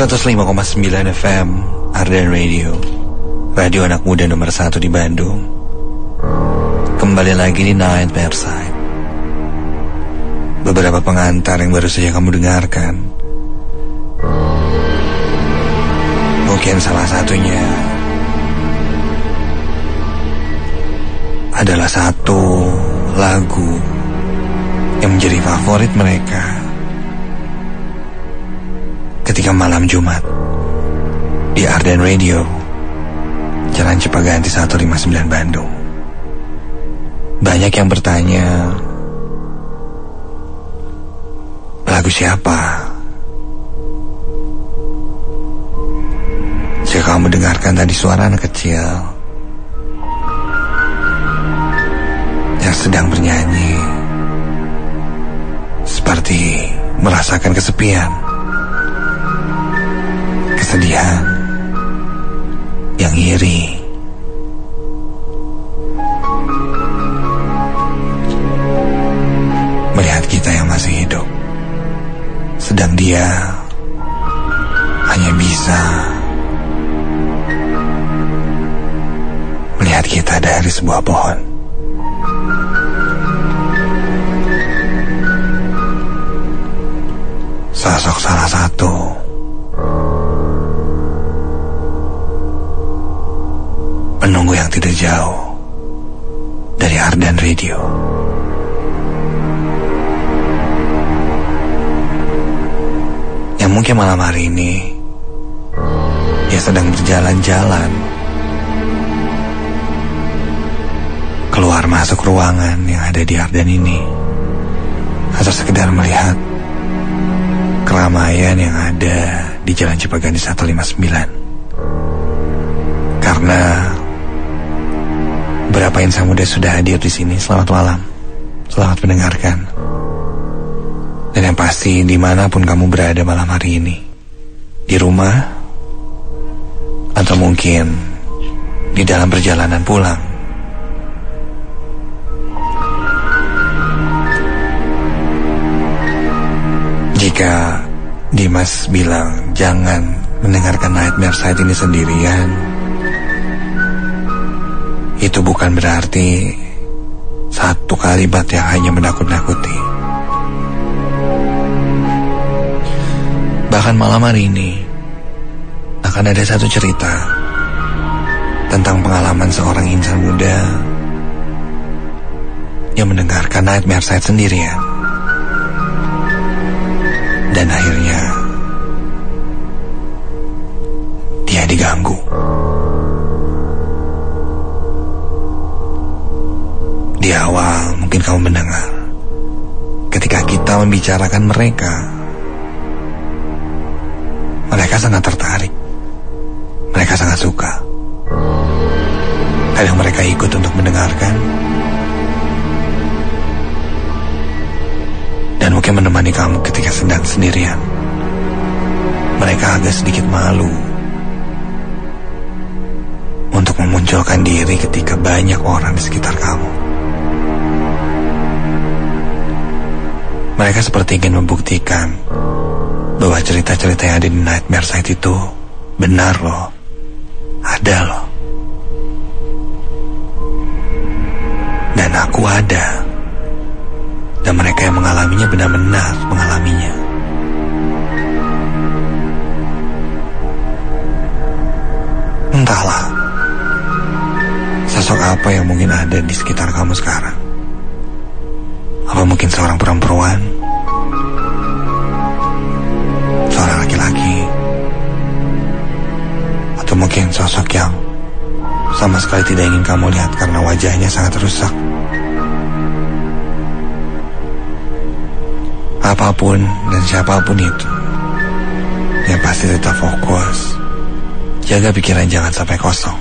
105,9 FM Ardan Radio, radio anak muda nomor 1 di Bandung. Kembali lagi di Nightmare Side. Beberapa pengantar yang baru saja kamu dengarkan, mungkin salah satunya adalah satu lagu yang menjadi favorit mereka ketika malam Jumat di Ardan Radio, Jalan Cipaganti 159 Bandung. Banyak yang bertanya, lagu siapa? Jika kamu dengarkan tadi suara anak kecil yang sedang bernyanyi, seperti merasakan kesepian, kesedihan, yang iri. Melihat kita yang masih hidup, sedang dia hanya bisa melihat kita dari sebuah pohon. Sosok salah satu penunggu yang tidak jauh dari Ardan Radio. Yang mungkin malam hari ini dia sedang berjalan-jalan keluar masuk ruangan yang ada di Ardan ini, atau sekedar melihat keramaian yang ada di Jalan Cipaganti 159. Karena berapa insan muda sudah hadir di sini. Selamat malam, selamat mendengarkan. Dan yang pasti, dimanapun kamu berada malam hari ini, di rumah, atau mungkin di dalam perjalanan pulang, jika Dimas bilang jangan mendengarkan Nightmare Side ini sendirian, itu bukan berarti satu kalimat yang hanya menakut-nakuti. Bahkan malam hari ini akan ada satu cerita tentang pengalaman seorang insan muda yang mendengarkan Nightmare Side sendirian, dan akhirnya dia diganggu. Di awal mungkin kamu mendengar ketika kita membicarakan mereka sangat tertarik, mereka sangat suka. Kadang mereka ikut untuk mendengarkan dan mungkin menemani kamu ketika sedang sendirian. Mereka agak sedikit malu untuk memunculkan diri ketika banyak orang di sekitar kamu. Mereka seperti ingin membuktikan bahwa cerita-cerita yang ada di Nightmare Side itu benar loh, ada loh. Dan aku ada. Dan mereka yang mengalaminya benar-benar mengalaminya. Entahlah, sosok apa yang mungkin ada di sekitar kamu sekarang. Apa mungkin seorang perempuan, seorang laki-laki, atau mungkin sosok yang sama sekali tidak ingin kamu lihat karena wajahnya sangat rusak. Apapun dan siapapun itu, yang pasti tetap fokus, jaga pikiran jangan sampai kosong.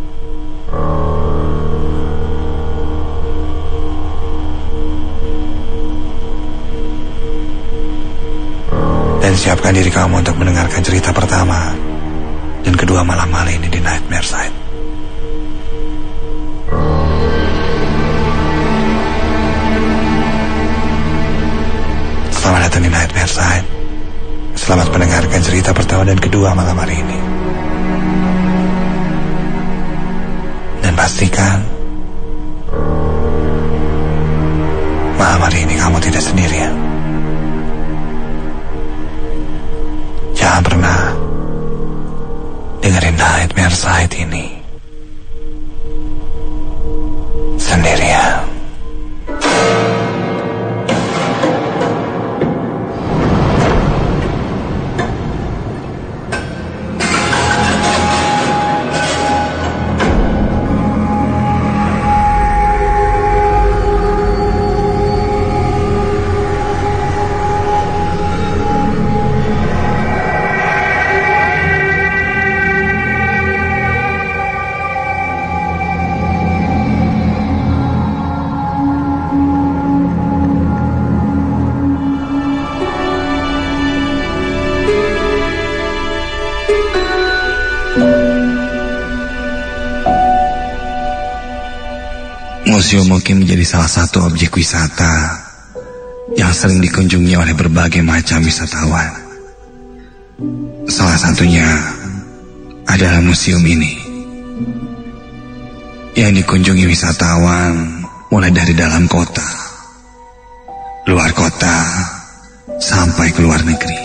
Dan siapkan diri kamu untuk mendengarkan cerita pertama dan kedua malam hari ini di Nightmare Side. Selamat datang di Nightmare Side, Selamat mendengarkan cerita pertama dan kedua malam hari ini. Dan pastikan malam hari ini kamu tidak sendirian. Jangan pernah dengerin Nightmare Side ini sendirian. Museum mungkin menjadi salah satu objek wisata yang sering dikunjungi oleh berbagai macam wisatawan. Salah satunya adalah museum ini, yang dikunjungi wisatawan mulai dari dalam kota, luar kota, sampai ke luar negeri.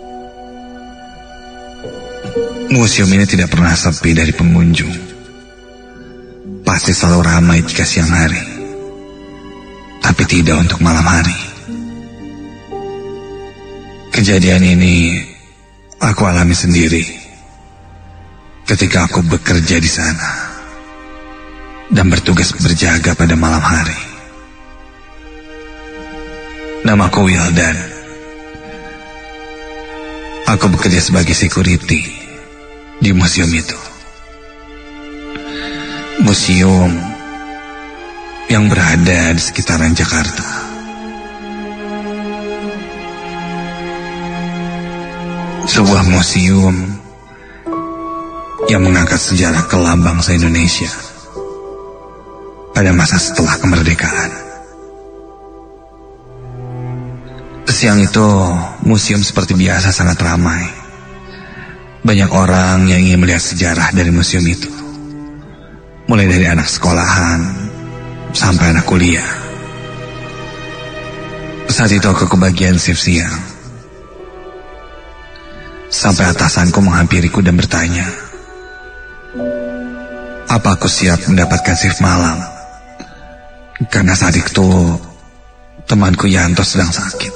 Museum ini tidak pernah sepi dari pengunjung. Pasti selalu ramai jika siang hari, tapi tidak untuk malam hari. Kejadian ini aku alami sendiri ketika aku bekerja di sana dan bertugas berjaga pada malam hari. Namaku Wildan. Aku bekerja sebagai security di museum itu. Museum yang berada di sekitaran Jakarta. Sebuah museum yang mengangkat sejarah kelam bangsa Indonesia pada masa setelah kemerdekaan. Siang itu, museum seperti biasa sangat ramai. Banyak orang yang ingin melihat sejarah dari museum itu. Mulai dari anak sekolahan sampai anak kuliah. Saat itu aku kebagian shift siang. Sampai atasanku menghampiriku dan bertanya, apa aku siap mendapatkan shift malam? Karena saat itu temanku Yanto sedang sakit.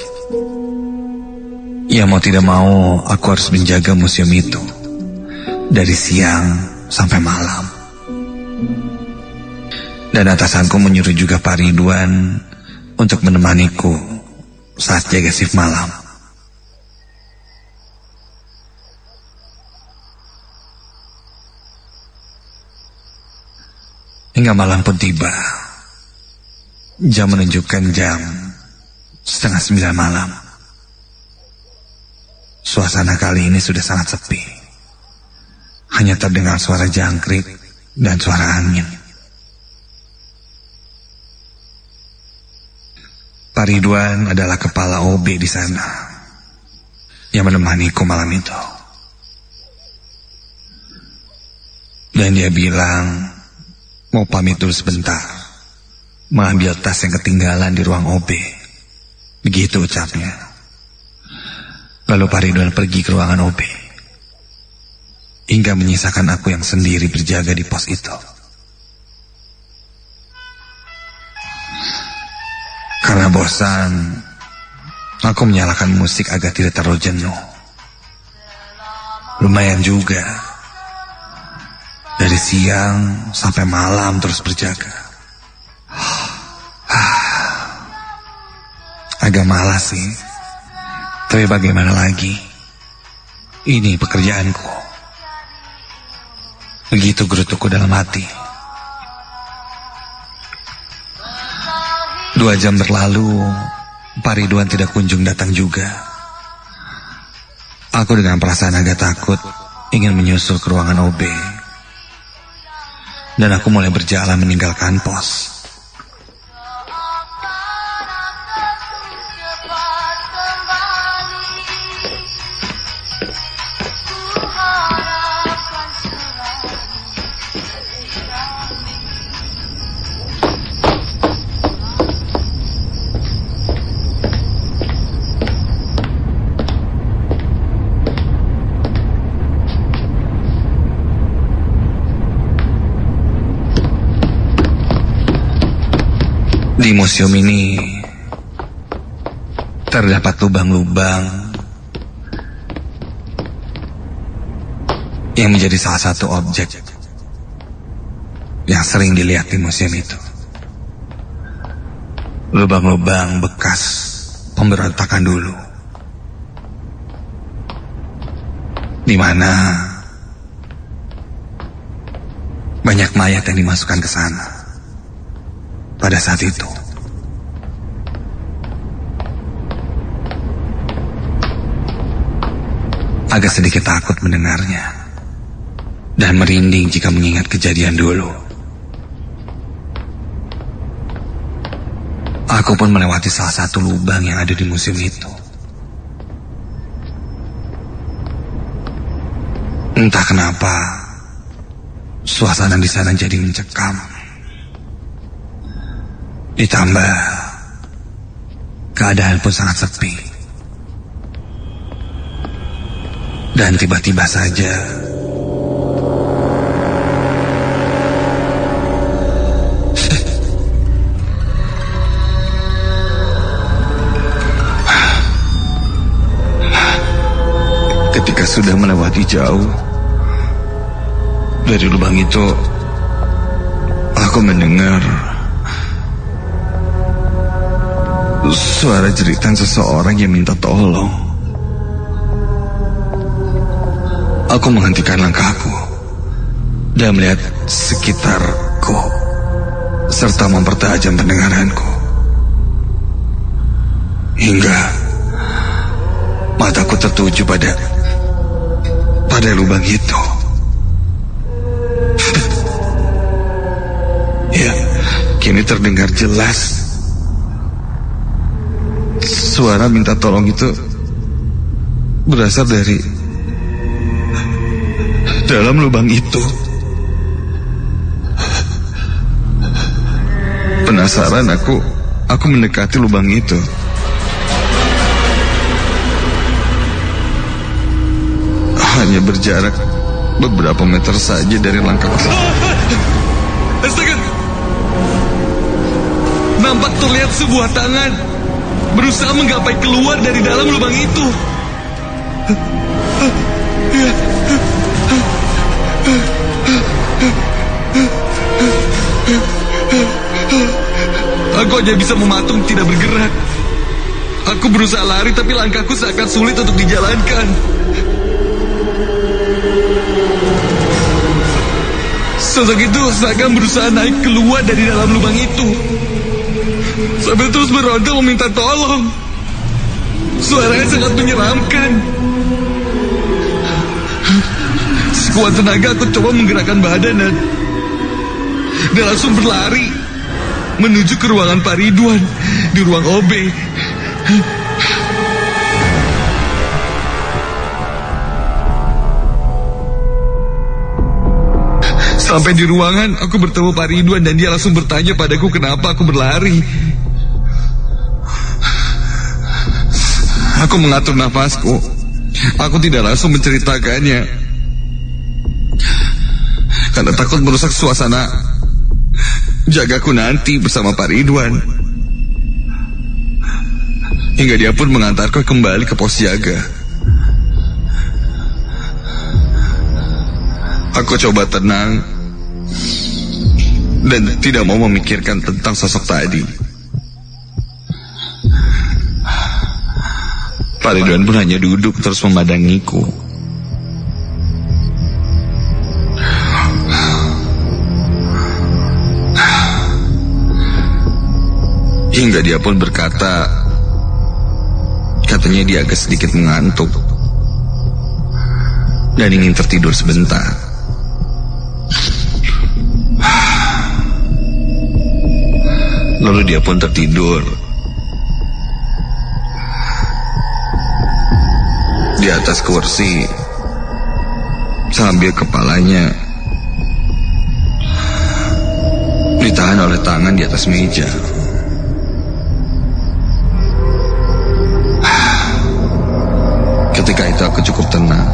Ya mau tidak mau aku harus menjaga museum itu dari siang sampai malam. Dan atasanku menyuruh juga Pak Ridwan untuk menemaniku saat jaga shift malam. Hingga malam pun tiba. Jam menunjukkan jam 8:30 malam. Suasana kali ini sudah sangat sepi. Hanya terdengar suara jangkrik dan suara angin. Pak Ridwan adalah kepala OB di sana yang menemaniku malam itu. Dan dia bilang mau pamit dulu sebentar, mengambil tas yang ketinggalan di ruang OB. Begitu ucapnya. Lalu Pak Ridwan pergi ke ruangan OB, hingga menyisakan aku yang sendiri berjaga di pos itu. Karena bosan, aku menyalakan musik agar tidak terlalu jenuh. Lumayan juga. Dari siang sampai malam terus berjaga. Agak malas sih. Tapi bagaimana lagi? Ini pekerjaanku. Begitu gerutuku dalam hati. 2 jam berlalu, Pak Ridwan tidak kunjung datang juga. Aku dengan perasaan agak takut ingin menyusul ke ruangan OB. Dan aku mulai berjalan meninggalkan pos. Di museum ini terdapat lubang-lubang yang menjadi salah satu objek yang sering dilihat di museum itu. Lubang-lubang bekas pemberontakan dulu, di mana banyak mayat yang dimasukkan ke sana pada saat itu. Agak sedikit takut mendengarnya dan merinding jika mengingat kejadian dulu. Aku pun melewati salah satu lubang yang ada di museum itu. Entah kenapa suasana di sana jadi mencekam. Ditambah keadaan pun sangat sepi. Dan tiba-tiba saja ketika sudah melewati jauh dari lubang itu, aku mendengar suara jeritan seseorang yang minta tolong. Aku menghentikan langkahku dan melihat sekitarku serta mempertajam pendengaranku hingga mataku tertuju pada lubang itu. Ya, kini terdengar jelas suara minta tolong itu berasal dari dalam lubang itu. Penasaran aku mendekati lubang itu. Hanya berjarak beberapa meter saja dari langkahku. Astaga! Nampak terlihat sebuah tangan berusaha menggapai keluar dari dalam lubang itu. Aku hanya bisa mematung, tidak bergerak. Aku berusaha lari, tapi langkahku seakan sulit untuk dijalankan. Sosok itu seakan berusaha naik keluar dari dalam lubang itu, sambil terus beronta meminta tolong. Suaranya sangat menyeramkan. Sekuat tenaga aku coba menggerakkan badan dan langsung berlari menuju ke ruangan Pak Ridwan di ruang OB. Sampai di ruangan, aku bertemu Pak Ridwan dan dia langsung bertanya padaku kenapa aku berlari. Aku mengatur nafasku. Aku tidak langsung menceritakannya karena takut merusak suasana jagaku nanti bersama Pak Ridwan. Hingga dia pun mengantarku kembali ke pos jaga. Aku coba tenang dan tidak mau memikirkan tentang sosok tadi. Pak Ridwan pun hanya duduk terus memandangiku. Hingga dia pun berkata, katanya dia agak sedikit mengantuk dan ingin tertidur sebentar. Lalu dia pun tertidur di atas kursi sambil kepalanya ditahan oleh tangan di atas meja. Ketika itu aku cukup tenang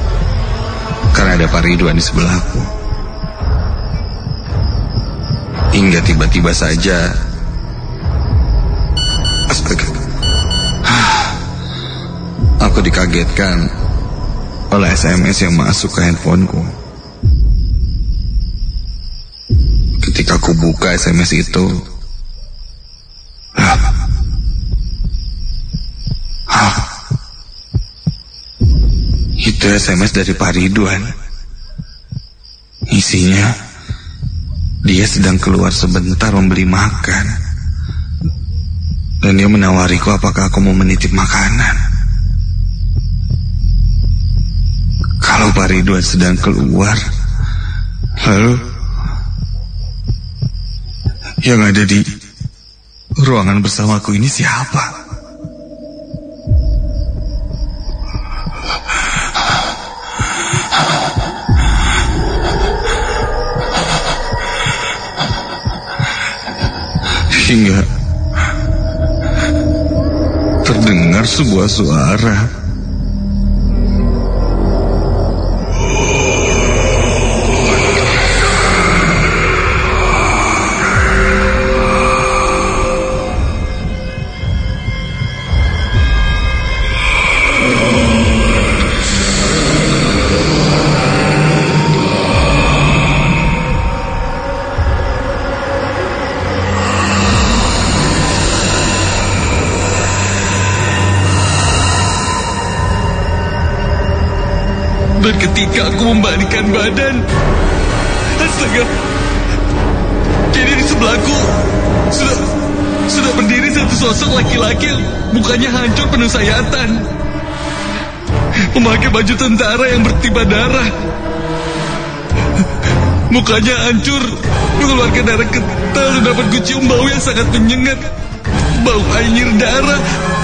karena ada Pak Ridwan di sebelahku. Hingga tiba-tiba saja, astaga, aku dikagetkan oleh SMS yang masuk ke handphoneku. Ketika aku buka SMS itu, itu SMS dari Pak Ridwan. Isinya, dia sedang keluar sebentar membeli makan, dan dia menawariku apakah aku mau menitip makanan. Kalau Pak Ridwan sedang keluar, lalu yang ada di ruangan bersamaku ini siapa? Hingga terdengar sebuah suara. Dan ketika aku membalikkan badan, astaga, kini di sebelahku sudah berdiri satu sosok laki-laki yang mukanya hancur penuh sayatan, memakai baju tentara yang bertiba darah. Mukanya hancur, mengeluarkan darah kental, dan dapat kucium bau yang sangat menyengat, bau air darah.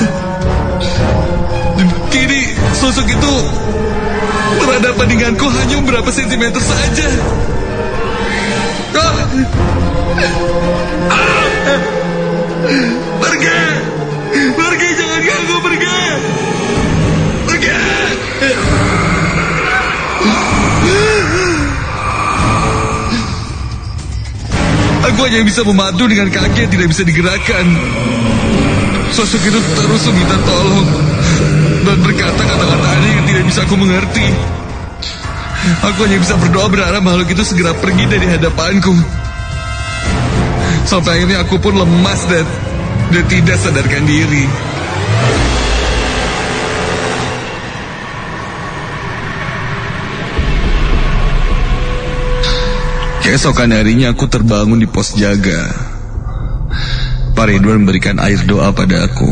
Dan kini sosok itu berhadapan denganku hanya beberapa sentimeter saja. Pergi! Pergi, jangan ganggu, pergi! Pergi! Aku hanya bisa memadu dengan kaki yang tidak bisa digerakkan. Sosok itu terus meminta tolong dan berkata kata-kata aneh yang tidak bisa aku mengerti. Aku hanya bisa berdoa berharap makhluk itu segera pergi dari hadapanku. Sampai akhirnya aku pun lemas dan tidak sadarkan diri. Keesokan harinya aku terbangun di pos jaga. Pak Ridwan memberikan air doa pada aku.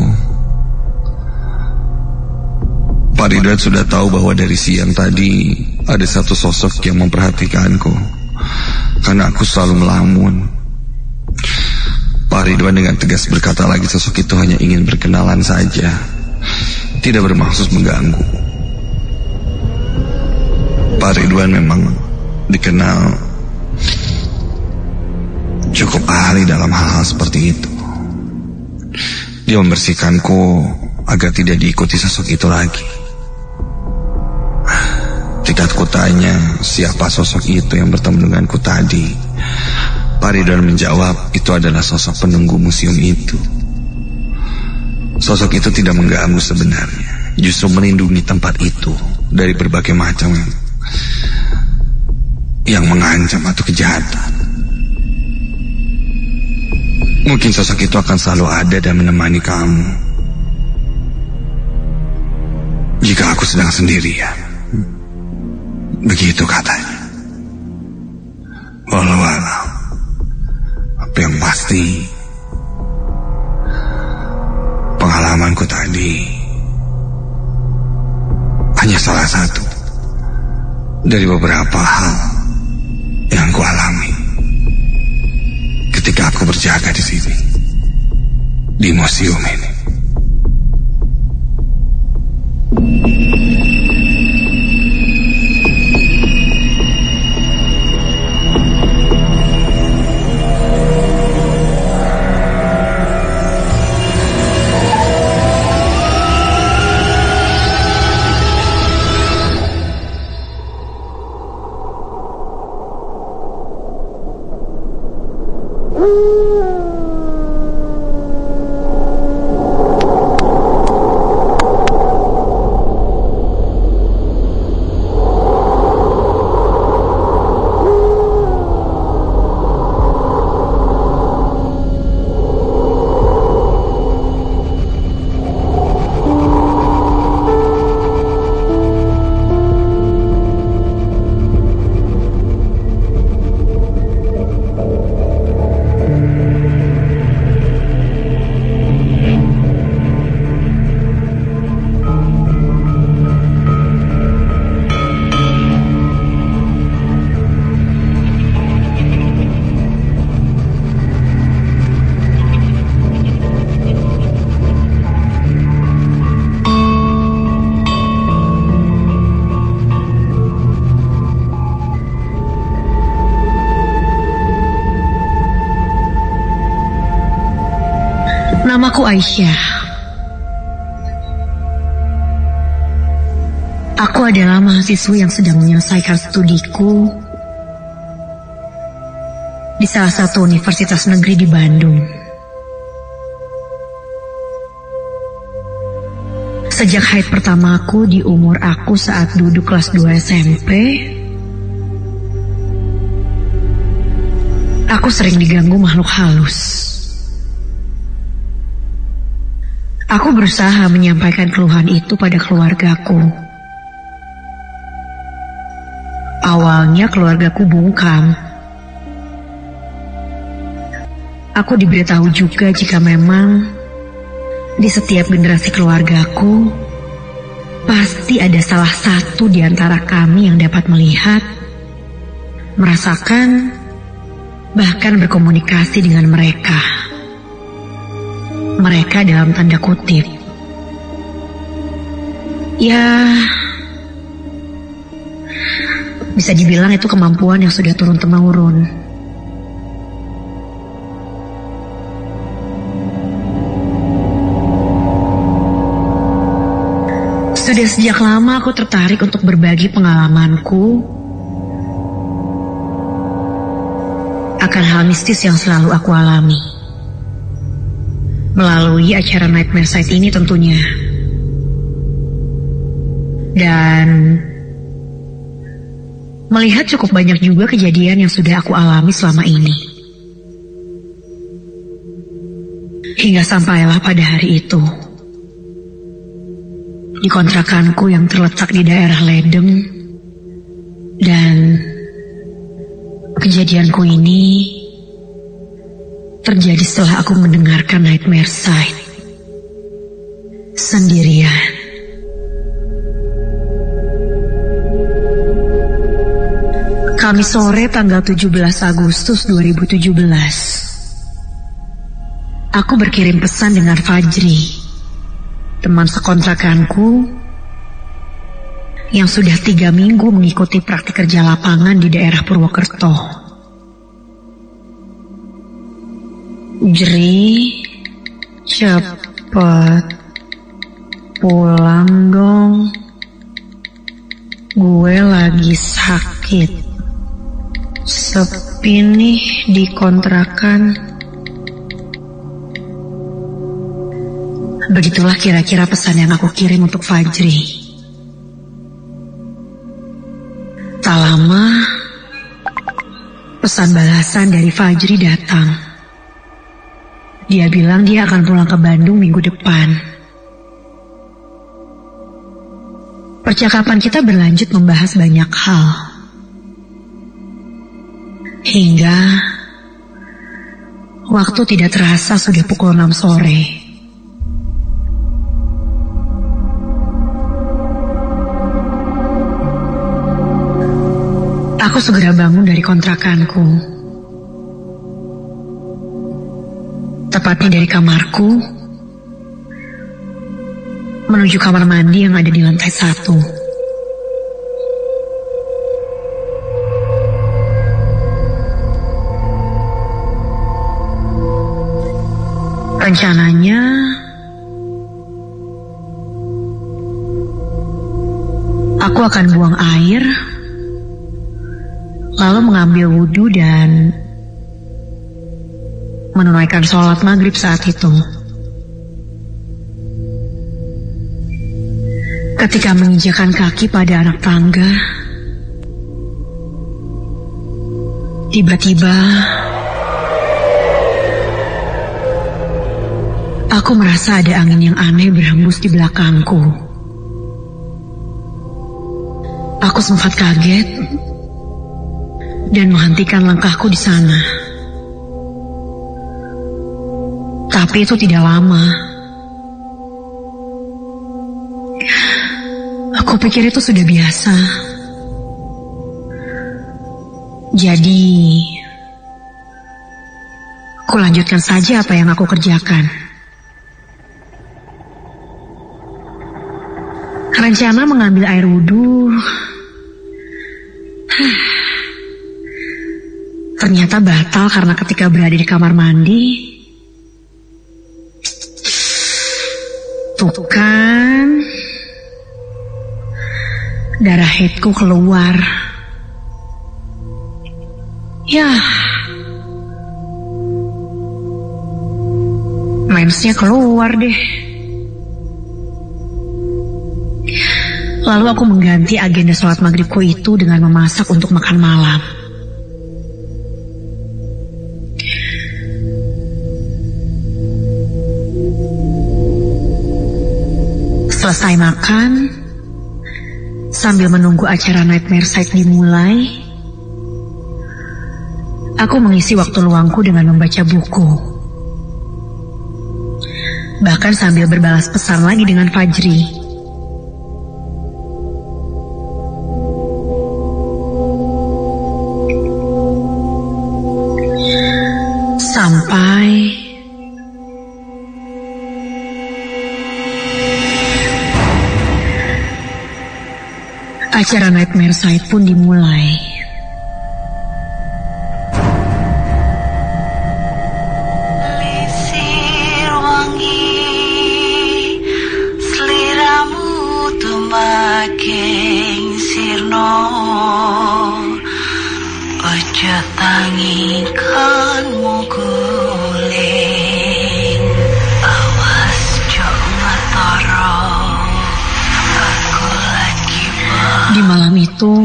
Pak Ridwan sudah tahu bahwa dari siang tadi ada satu sosok yang memperhatikanku, karena aku selalu melamun. Pak Ridwan dengan tegas berkata lagi sosok itu hanya ingin berkenalan saja, tidak bermaksud mengganggu. Pak Ridwan memang dikenal cukup ahli dalam hal-hal seperti itu. Dia membersihkanku agar tidak diikuti sosok itu lagi. Ketika aku tanya siapa sosok itu yang bertemu denganku tadi, Pak Ridwan menjawab itu adalah sosok penunggu museum itu. Sosok itu tidak mengganggu sebenarnya, justru melindungi tempat itu dari berbagai macam yang mengancam atau kejahatan. Mungkin sosok itu akan selalu ada dan menemani kamu jika aku sedang sendirian. Begitu katanya. Walau apa yang pasti, pengalamanku tadi hanya salah satu dari beberapa hal yang ku alami ketika aku berjaga di sini, di museum ini. Aku Aisyah. Aku adalah mahasiswa yang sedang menyelesaikan studiku di salah satu universitas negeri di Bandung. Sejak haid pertamaku di umur aku saat duduk kelas 2 SMP, aku sering diganggu makhluk halus. Aku berusaha menyampaikan keluhan itu pada keluargaku. Awalnya keluargaku bungkam. Aku diberitahu juga jika memang di setiap generasi keluargaku pasti ada salah satu di antara kami yang dapat melihat, merasakan, bahkan berkomunikasi dengan mereka. Mereka dalam tanda kutip. Ya, bisa dibilang itu kemampuan yang sudah turun-temurun. Sudah sejak lama aku tertarik untuk berbagi pengalamanku akan hal mistis yang selalu aku alami. Melalui acara Nightmare Site ini tentunya. Dan melihat cukup banyak juga kejadian yang sudah aku alami selama ini. Hingga sampailah pada hari itu. Di kontrakanku yang terletak di daerah Ledeng. Dan kejadianku ini terjadi setelah aku mendengarkan Nightmare Site sendirian. Kamis sore tanggal 17 Agustus 2017. Aku berkirim pesan dengan Fajri, teman sekontrakanku yang sudah 3 minggu mengikuti praktik kerja lapangan di daerah Purwokerto. Jri, cepet pulang dong. Gue lagi sakit. Sepi nih di kontrakan. Begitulah kira-kira pesan yang aku kirim untuk Fajri. Tak lama, pesan balasan dari Fajri datang. Dia bilang dia akan pulang ke Bandung minggu depan. Percakapan kita berlanjut membahas banyak hal. Hingga waktu tidak terasa sudah pukul 6 sore. Aku segera bangun dari kontrakanku. Tepatnya dari kamarku menuju kamar mandi yang ada di lantai 1. Rencananya aku akan buang air, lalu mengambil wudhu dan menunaikan sholat maghrib saat itu. Ketika menginjakan kaki pada anak tangga, tiba-tiba aku merasa ada angin yang aneh berhembus di belakangku. Aku sempat kaget dan menghentikan langkahku di sana. Tapi itu tidak lama. Aku pikir itu sudah biasa. Jadi, aku lanjutkan saja apa yang aku kerjakan. Rencana mengambil air wudhu ternyata batal karena ketika berada di kamar mandi, Tuh kan, darah haidku keluar. Yah, mensnya keluar deh. Lalu aku mengganti agenda sholat maghribku itu dengan memasak untuk makan malam. Selesai makan, sambil menunggu acara Nightmare Site dimulai, aku mengisi waktu luangku dengan membaca buku. Bahkan sambil berbalas pesan lagi dengan Fajri. Sampai acara Nightmare Site pun dimulai. Lisir wangi, seliramu tuh makin sirno. Ojo tangi kanmu guling, awas jok ngetoro. Aku lagi Di malam itu,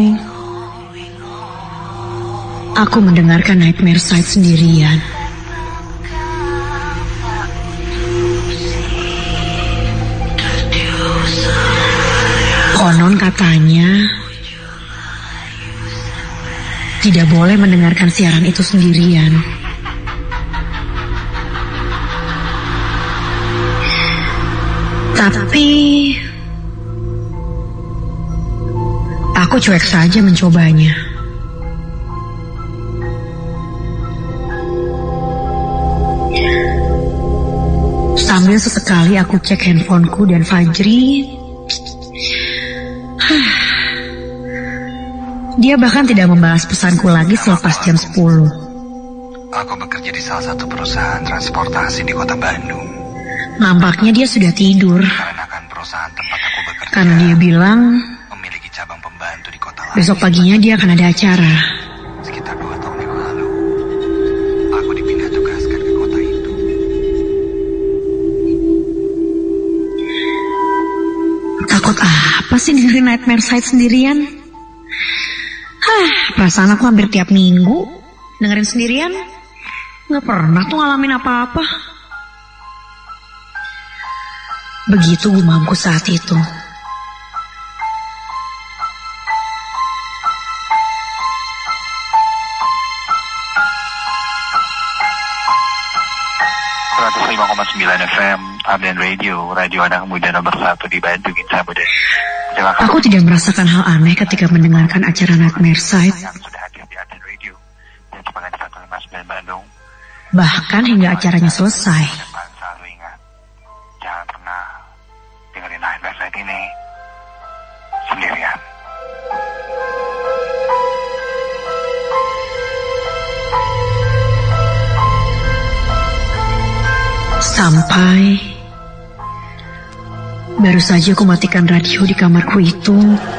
aku mendengarkan Nightmare Site sendirian. Konon katanya, tidak boleh mendengarkan siaran itu sendirian. Tapi aku cuek saja mencobanya. Sambil sesekali aku cek handphoneku dan Fajri. Dia bahkan tidak membalas pesanku lagi selepas jam 10. Aku bekerja di salah satu perusahaan transportasi di kota Bandung. Nampaknya dia sudah tidur. Dikarenakan perusahaan tempat aku bekerja Karena dia bilang memiliki cabang pembantu di kota lain. besok paginya dia akan ada acara. Sekitar 2 tahun yang lalu, aku dipindah tugaskan ke kota itu. Takut apa sih dengerin Nightmare Site sendirian? Perasaan aku hampir tiap minggu dengerin sendirian. Gak pernah tuh ngalamin apa-apa. Begitu gumamku saat itu. FM, Arden Radio, radio anak muda nomor 1 di Bandung, Insa Muda. Aku tidak merasakan hal aneh ketika mendengarkan acara Nightmare Site. Sudah hadir di Arden Radio dan semangat 159 Bandung. Bahkan hingga acaranya selesai. Selalu ingat, jangan pernah dengerin Nightmare Site ini sendirian. Sampai baru saja aku matikan radio di kamarku itu,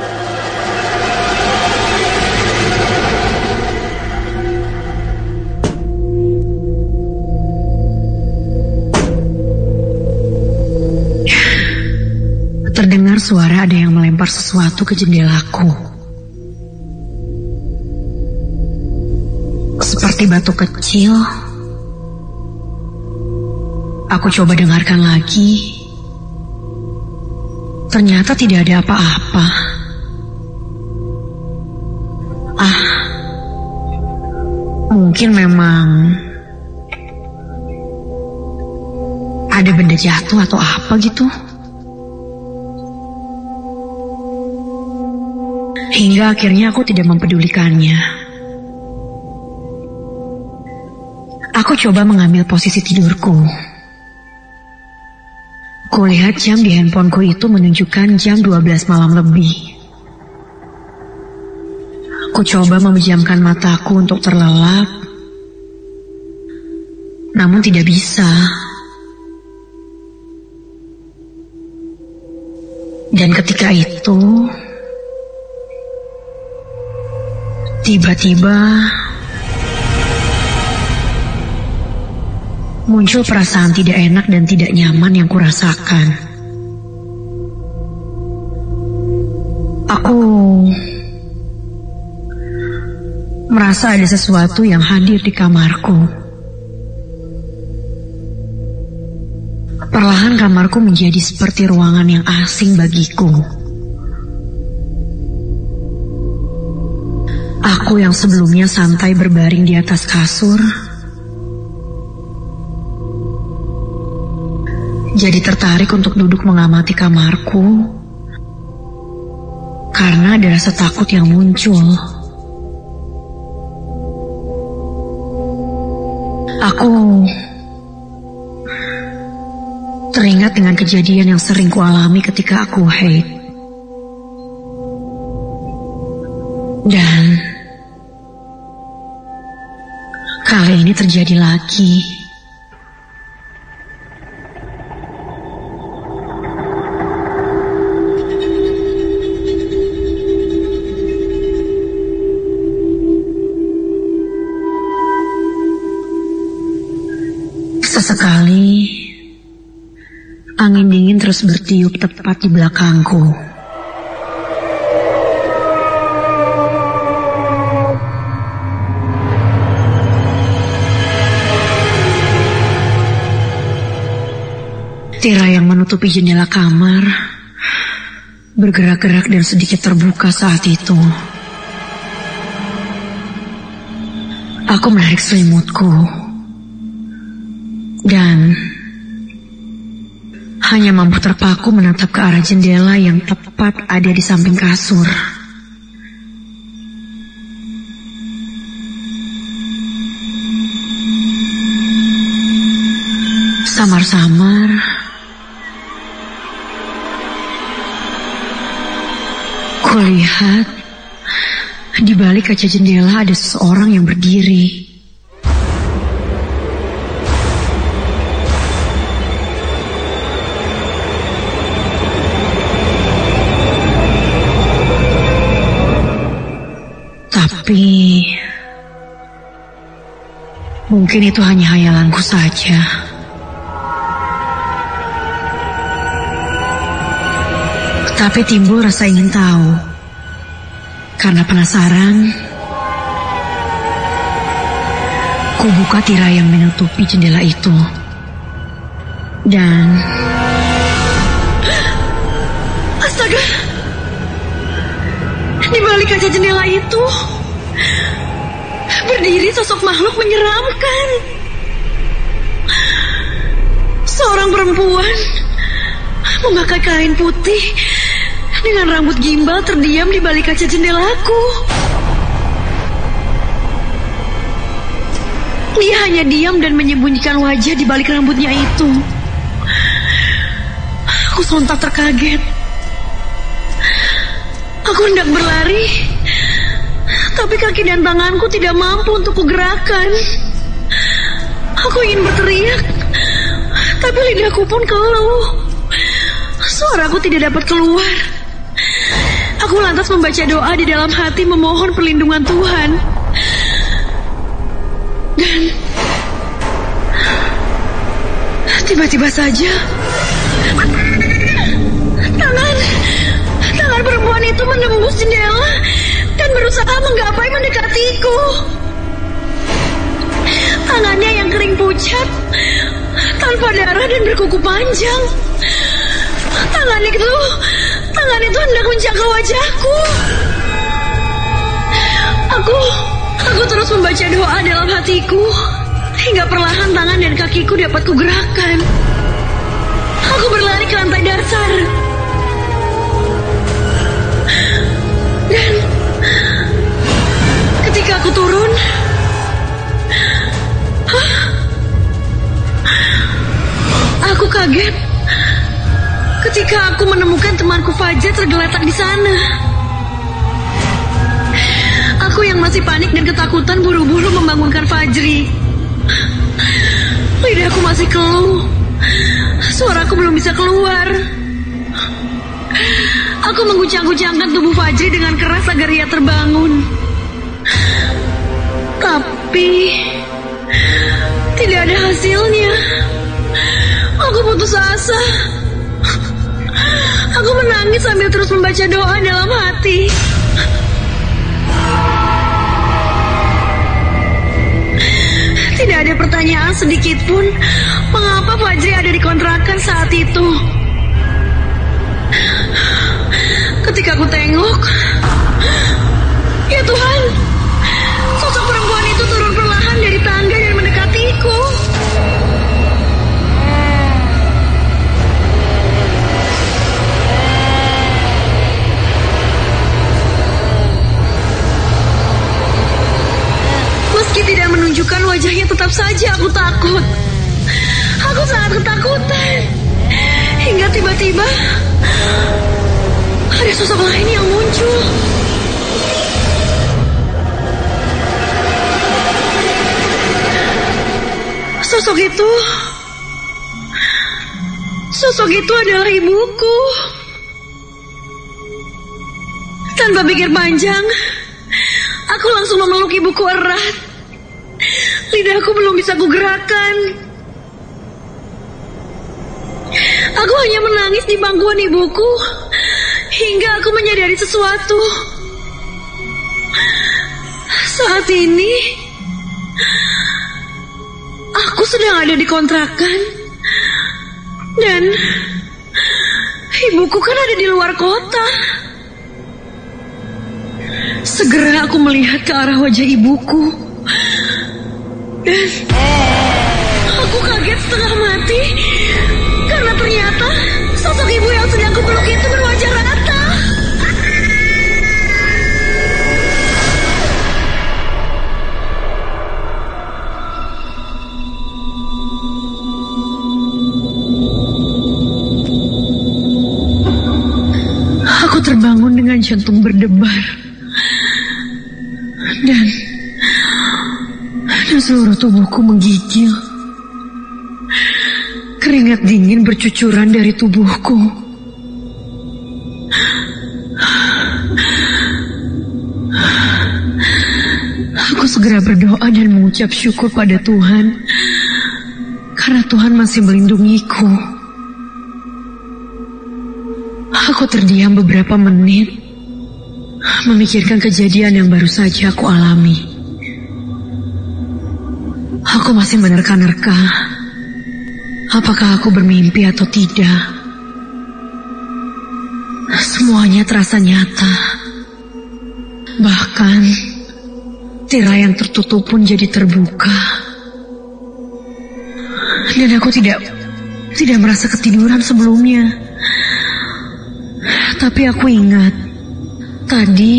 terdengar suara ada yang melempar sesuatu ke jendelaku. Seperti batu kecil. Aku coba dengarkan lagi. Ternyata tidak ada apa-apa. Mungkin memang ada benda jatuh atau apa gitu. Hingga akhirnya aku tidak mempedulikannya. Aku coba mengambil posisi tidurku. Kulihat jam di handphoneku itu menunjukkan jam 12 malam lebih. Ku coba memejamkan mataku untuk terlelap, namun tidak bisa. Dan ketika itu, tiba-tiba muncul perasaan tidak enak dan tidak nyaman yang kurasakan. Aku merasa ada sesuatu yang hadir di kamarku. Perlahan kamarku menjadi seperti ruangan yang asing bagiku. Aku yang sebelumnya santai berbaring di atas kasur, jadi tertarik untuk duduk mengamati kamarku karena ada rasa takut yang muncul. Aku teringat dengan kejadian yang sering kualami ketika aku haid. Dan kali ini terjadi lagi. Sesekali angin dingin terus bertiup tepat di belakangku. Tirai yang menutupi jendela kamar bergerak-gerak dan sedikit terbuka saat itu. Aku menarik selimutku dan hanya mampu terpaku menatap ke arah jendela yang tepat ada di samping kasur. Samar-samar kulihat di balik kaca jendela ada seseorang yang berdiri. Tapi mungkin itu hanya hayalanku saja. Tapi timbul rasa ingin tahu. Karena penasaran, ku buka tirai yang menutupi jendela itu. Dan astaga, di balik kaca jendela itu berdiri sosok makhluk menyeramkan. Seorang perempuan memakai kain putih dengan rambut gimbal terdiam di balik kaca jendelaku. Dia hanya diam dan menyembunyikan wajah di balik rambutnya itu. Aku sontak terkaget. Aku hendak berlari, tapi kaki dan tanganku tidak mampu untuk kugerakkan. Aku ingin berteriak, tapi lidahku pun keluh. Suaraku tidak dapat keluar. Aku lantas membaca doa di dalam hati memohon perlindungan Tuhan. Dan tiba-tiba saja tangan perempuan itu menembus jendela dan berusaha menggapai mendekatiku. Tangannya yang kering pucat, tanpa darah dan berkuku panjang. Tangan itu hendak menjaga wajahku. Aku terus membaca doa dalam hatiku hingga perlahan tangan dan kakiku dapat kugerakkan. Aku berlari ke lantai dasar. Dan ketika aku turun, aku kaget ketika aku menemukan temanku Fajar tergeletak di sana. Aku yang masih panik dan ketakutan buru-buru membangunkan Fajri. Lidahku masih keluh. Suaraku belum bisa keluar. Aku mengguncang-guncangkan tubuh Fajri dengan keras agar ia terbangun. Tapi tidak ada hasilnya. Aku putus asa. Aku menangis sambil terus membaca doa dalam hati. Tidak ada pertanyaan sedikit pun mengapa Fajri ada di kontrakan saat itu. Ketika aku tengok, ya Tuhan, sosok perempuan itu turun perlahan dari tangga dan mendekatiku. Meski tidak menunjukkan wajahnya, tetap saja aku takut. Aku sangat ketakutan. Hingga tiba-tiba ada sosok lain yang muncul. Sosok itu adalah ibuku. Tanpa pikir panjang, aku langsung memeluk ibuku erat. Lidahku belum bisa kugerakkan. Aku hanya menangis di pangkuan ibuku hingga aku menyadari sesuatu. Saat ini aku sedang ada di kontrakan dan ibuku kan ada di luar kota. Segera aku melihat ke arah wajah ibuku dan aku kaget setengah mati karena ternyata sosok ibu yang sedang kupeluk itu berwajah rata. Aku terbangun dengan jantung berdebar dan seluruh tubuhku menggigil. Keringat dingin bercucuran dari tubuhku. Aku segera berdoa dan mengucap syukur pada Tuhan karena Tuhan masih melindungiku. Aku terdiam beberapa menit memikirkan kejadian yang baru saja aku alami. Aku masih menerka-nerka apakah aku bermimpi atau tidak. Semuanya terasa nyata. Bahkan tirai yang tertutup pun jadi terbuka. Dan aku tidak merasa ketiduran sebelumnya. Tapi aku ingat tadi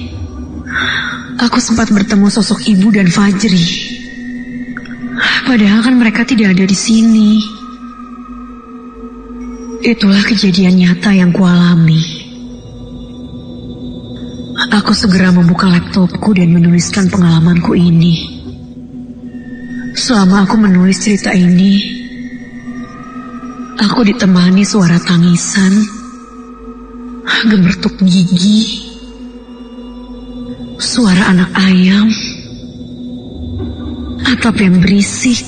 aku sempat bertemu sosok ibu dan Fajri. Padahal kan mereka tidak ada di sini. Itulah kejadian nyata yang kualami. Aku segera membuka laptopku dan menuliskan pengalamanku ini. Selama aku menulis cerita ini, aku ditemani suara tangisan, gemertuk gigi, suara anak ayam, atap yang berisik,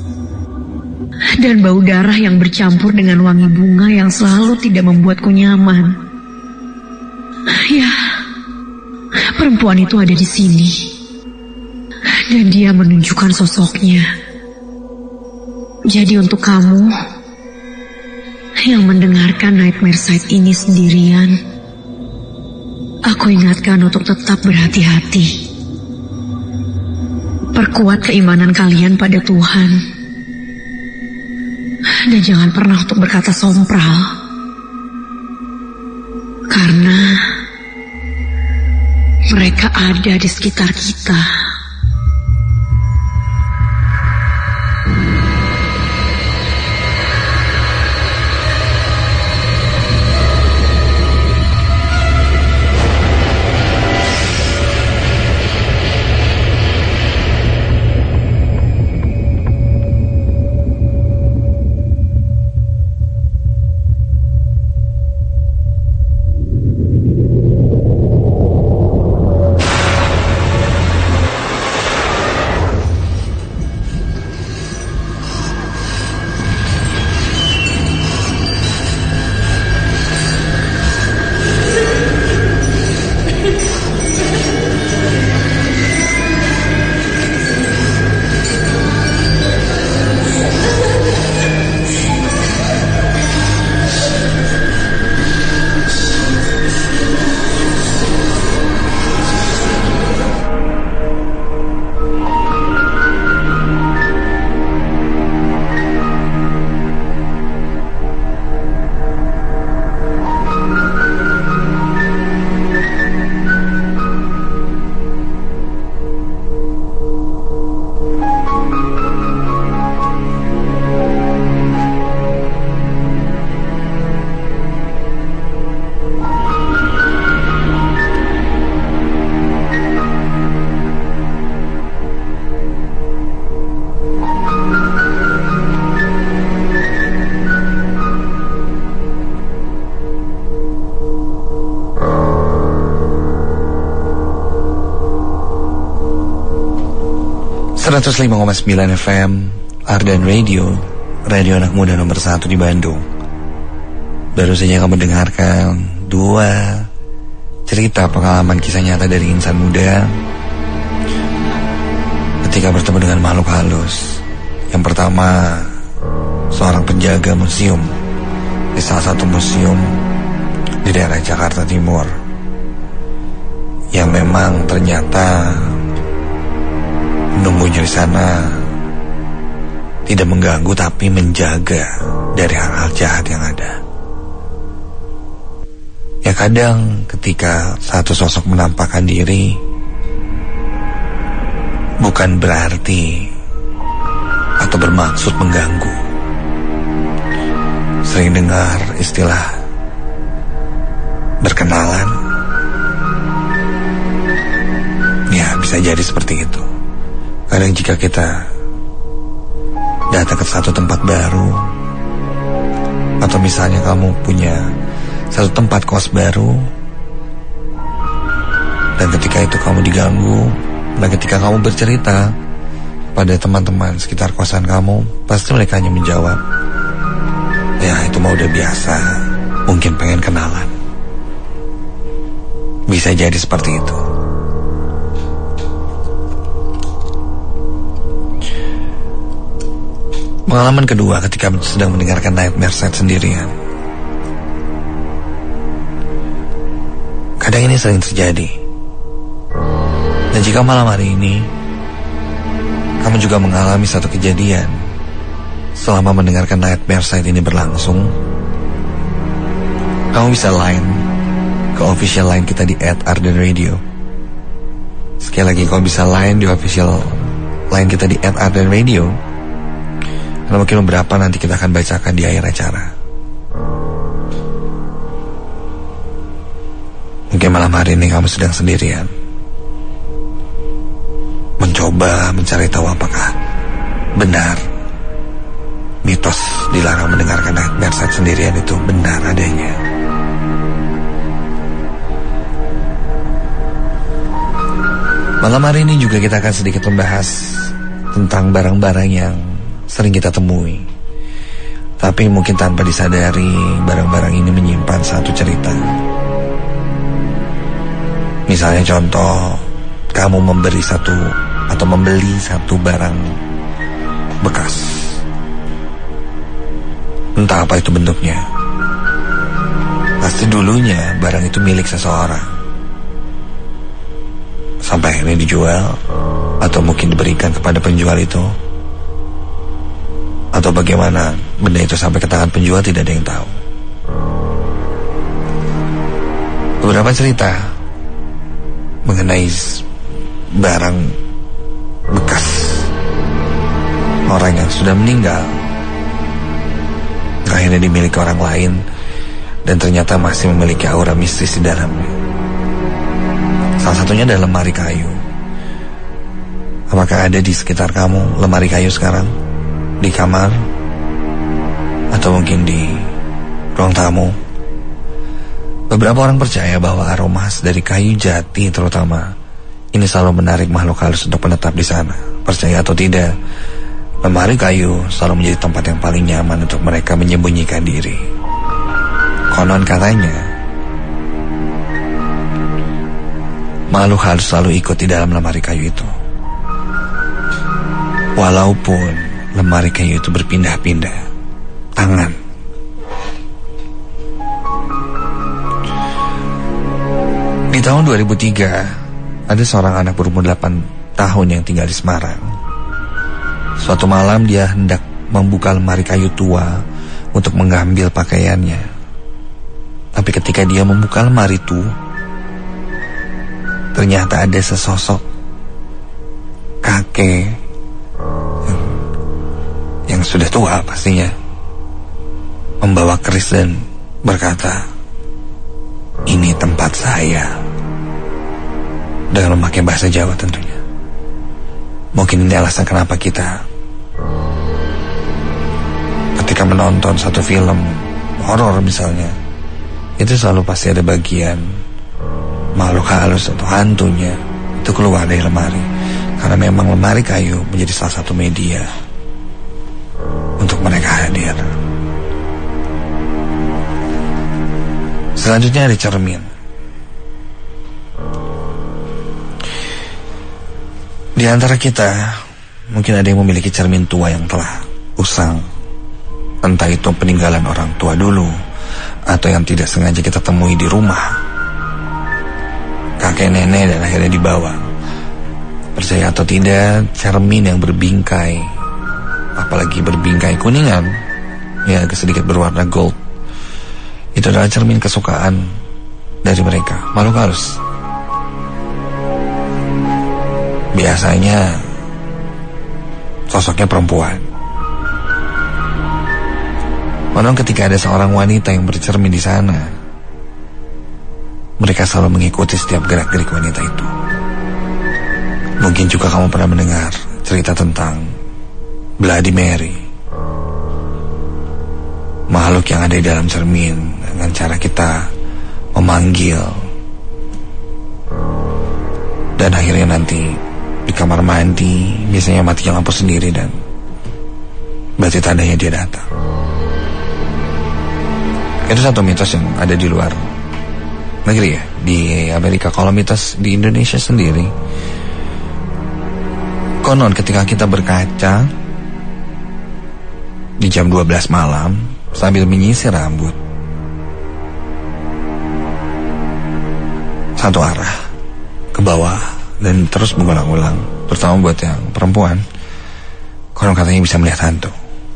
dan bau darah yang bercampur dengan wangi bunga yang selalu tidak membuatku nyaman. Ya, perempuan itu ada di sini, dan dia menunjukkan sosoknya. Jadi untuk kamu yang mendengarkan Nightmare Site ini sendirian, aku ingatkan untuk tetap berhati-hati. Perkuat keimanan kalian pada Tuhan. Dan jangan pernah untuk berkata sompral. Karena mereka ada di sekitar kita. 105,9 FM Ardan Radio, radio anak muda nomor 1 di Bandung. Baru saja kamu dengarkan 2 cerita pengalaman kisah nyata dari insan muda ketika bertemu dengan makhluk halus. Yang pertama, seorang penjaga museum di salah satu museum di daerah Jakarta Timur, yang memang ternyata menunggunya di sana tidak mengganggu tapi menjaga dari hal-hal jahat yang ada. Ya kadang ketika satu sosok menampakkan diri, bukan berarti atau bermaksud mengganggu. Sering dengar istilah berkenalan. Ya bisa jadi seperti itu. Kadang jika kita datang ke satu tempat baru, atau misalnya kamu punya satu tempat kos baru, dan ketika itu kamu diganggu, dan ketika kamu bercerita pada teman-teman sekitar kosan kamu, pasti mereka hanya menjawab, ya itu mah udah biasa, mungkin pengen kenalan. Bisa jadi seperti itu. Pengalaman kedua ketika sedang mendengarkan Nightmare Set sendirian. Kadang ini sering terjadi. Dan jika malam hari ini kamu juga mengalami satu kejadian selama mendengarkan Nightmare Set ini berlangsung, kamu bisa line ke official line kita di @ardenradio. Sekali lagi, kamu bisa line di official line kita di @ardenradio. Karena mungkin beberapa nanti kita akan bacakan di akhir acara. Mungkin malam hari ini kamu sedang sendirian, mencoba mencari tahu apakah benar mitos dilarang mendengarkan Nightmare Set sendirian itu benar adanya. Malam hari ini juga kita akan sedikit membahas tentang barang-barang yang sering kita temui, tapi mungkin tanpa disadari barang-barang ini menyimpan satu cerita. Misalnya contoh, kamu membeli satu barang bekas, entah apa itu bentuknya. Pasti dulunya barang itu milik seseorang, sampai akhirnya dijual, atau mungkin diberikan kepada penjual itu, atau bagaimana benda itu sampai ke tangan penjual tidak ada yang tahu. Beberapa cerita mengenai barang bekas orang yang sudah meninggal akhirnya dimiliki orang lain, dan ternyata masih memiliki aura mistis di dalamnya. Salah satunya adalah lemari kayu. Apakah ada di sekitar kamu lemari kayu sekarang? Di kamar, atau mungkin di ruang tamu? Beberapa orang percaya bahwa aroma dari kayu jati terutama ini selalu menarik makhluk halus untuk menetap di sana. Percaya atau tidak, lemari kayu selalu menjadi tempat yang paling nyaman untuk mereka menyembunyikan diri. Konon katanya, makhluk halus selalu ikut di dalam lemari kayu itu. Walaupun lemari kayu itu berpindah-pindah tangan. Di tahun 2003, ada seorang anak berumur 8 tahun yang tinggal di Semarang. Suatu malam dia hendak membuka lemari kayu tua untuk mengambil pakaiannya. Tapi ketika dia membuka lemari itu, ternyata ada sesosok kakek yang sudah tua pastinya, membawa keris dan berkata, "Ini tempat saya." Dengan memakai bahasa Jawa tentunya. Mungkin ini alasan kenapa kita ketika menonton satu film horor misalnya, itu selalu pasti ada bagian makhluk halus atau hantunya itu keluar dari lemari. Karena memang lemari kayu menjadi salah satu media untuk mereka hadir. Selanjutnya ada cermin. Di antara kita mungkin ada yang memiliki cermin tua yang telah usang, entah itu peninggalan orang tua dulu atau yang tidak sengaja kita temui di rumah kakek nenek dan akhirnya dibawa. Percaya atau tidak, cermin yang berbingkai, apalagi berbingkai kuningan, ya sedikit berwarna gold, itu adalah cermin kesukaan dari mereka, makhluk halus. Biasanya sosoknya perempuan. Namun ketika ada seorang wanita yang bercermin di sana, mereka selalu mengikuti setiap gerak-gerik wanita itu. Mungkin juga kamu pernah mendengar cerita tentang Bloody Mary, makhluk yang ada di dalam cermin. Dengan cara kita memanggil, dan akhirnya nanti di kamar mandi biasanya mati lampu sendiri, dan berarti tandanya dia datang. Itu satu mitos yang ada di luar negeri ya, di Amerika. Kalau mitos di Indonesia sendiri, konon ketika kita berkaca di jam 12 malam sambil menyisir rambut satu arah ke bawah dan terus mengulang-ulang, terutama buat yang perempuan, konon katanya bisa melihat hantu.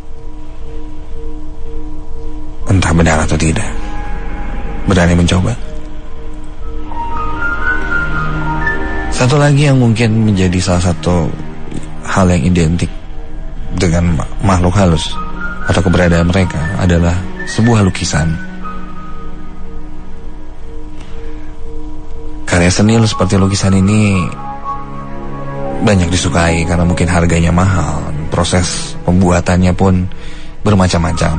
Entah benar atau tidak, berani mencoba. Satu lagi yang mungkin menjadi salah satu hal yang identik dengan makhluk halus atau keberadaan mereka adalah sebuah lukisan. Karya seni seperti lukisan ini banyak disukai karena mungkin harganya mahal, proses pembuatannya pun bermacam-macam.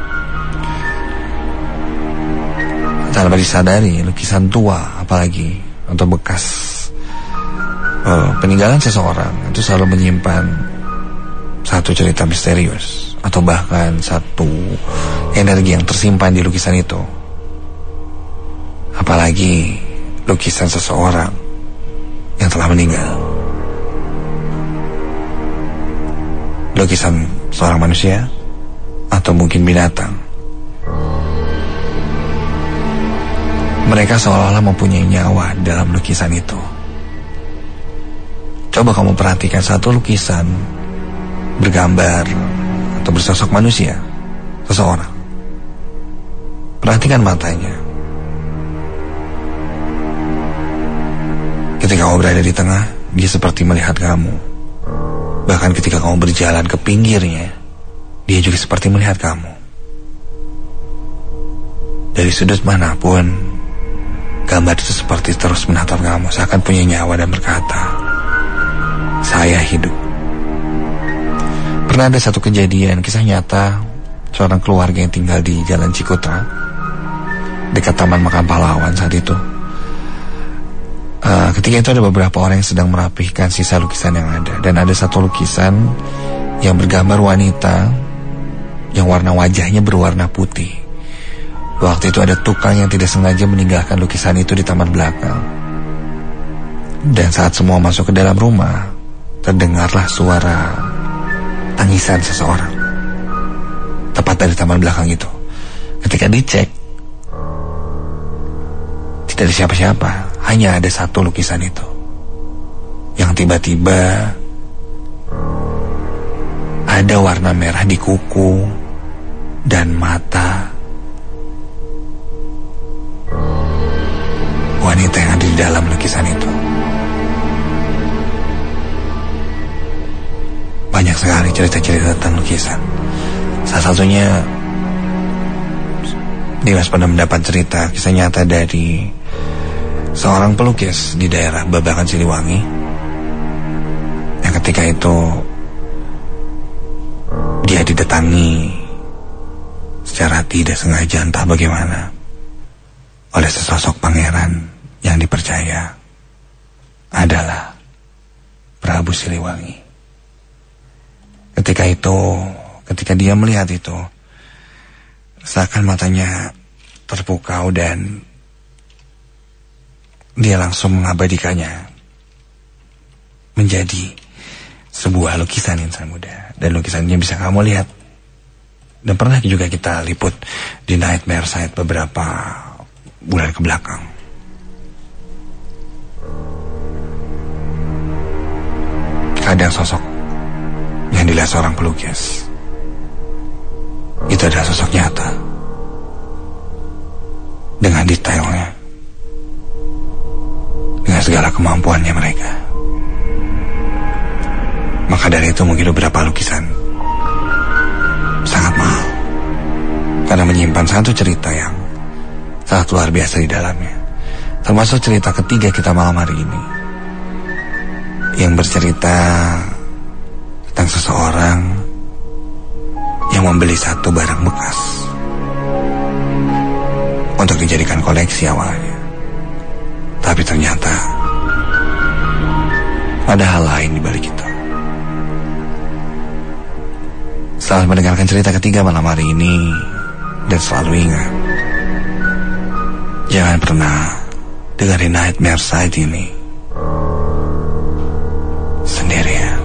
Tanpa disadari, lukisan tua apalagi atau bekas peninggalan seseorang itu selalu menyimpan satu cerita misterius atau bahkan satu energi yang tersimpan di lukisan itu. Apalagi lukisan seseorang yang telah meninggal. Lukisan seorang manusia atau mungkin binatang. Mereka seolah-olah mempunyai nyawa dalam lukisan itu. Coba kamu perhatikan satu lukisan bergambar atau bersosok manusia, seseorang. Perhatikan matanya. Ketika kamu berada di tengah, dia seperti melihat kamu. Bahkan ketika kamu berjalan ke pinggirnya, dia juga seperti melihat kamu. Dari sudut manapun, gambar itu seperti terus menatap kamu, seakan punya nyawa dan berkata, "Saya hidup." Pernah ada satu kejadian, kisah nyata, seorang keluarga yang tinggal di Jalan Cikutra, dekat Taman Makam Pahlawan saat itu. Ketika itu ada beberapa orang yang sedang merapihkan sisa lukisan yang ada. Dan ada satu lukisan yang bergambar wanita yang warna wajahnya berwarna putih. Waktu itu ada tukang yang tidak sengaja meninggalkan lukisan itu di taman belakang. Dan saat semua masuk ke dalam rumah, terdengarlah suara tangisan seseorang tepat dari taman belakang itu. Ketika dicek, tidak ada siapa-siapa, hanya ada satu lukisan itu yang tiba-tiba ada warna merah di kuku dan mata wanita yang ada di dalam lukisan itu. Banyak sekali cerita-cerita tentang lukisan. Salah satunya Dimas pernah mendapat cerita kisah nyata dari seorang pelukis di daerah Babakan Siliwangi, yang ketika itu dia didatangi secara tidak sengaja, entah bagaimana, oleh sesosok pangeran yang dipercaya adalah Prabu Siliwangi. Ketika dia melihat itu, seakan matanya terpukau dan dia langsung mengabadikannya menjadi sebuah lukisan insan muda. Dan lukisannya bisa kamu lihat dan pernah juga kita liput di Nightmare Site beberapa bulan ke belakang. Kadang sosok yang dilihat seorang pelukis itu adalah sosok nyata dengan detailnya, dengan segala kemampuannya mereka. Maka dari itu mungkin beberapa lukisan sangat mahal karena menyimpan satu cerita yang sangat luar biasa di dalamnya. Termasuk cerita ketiga kita malam hari ini, yang bercerita tentang seseorang yang membeli satu barang bekas untuk dijadikan koleksi awalnya. Tapi ternyata ada hal lain di balik itu. Selamat mendengarkan cerita ketiga malam hari ini. Dan selalu ingat, jangan pernah dengerin Nightmare Site ini sendirian.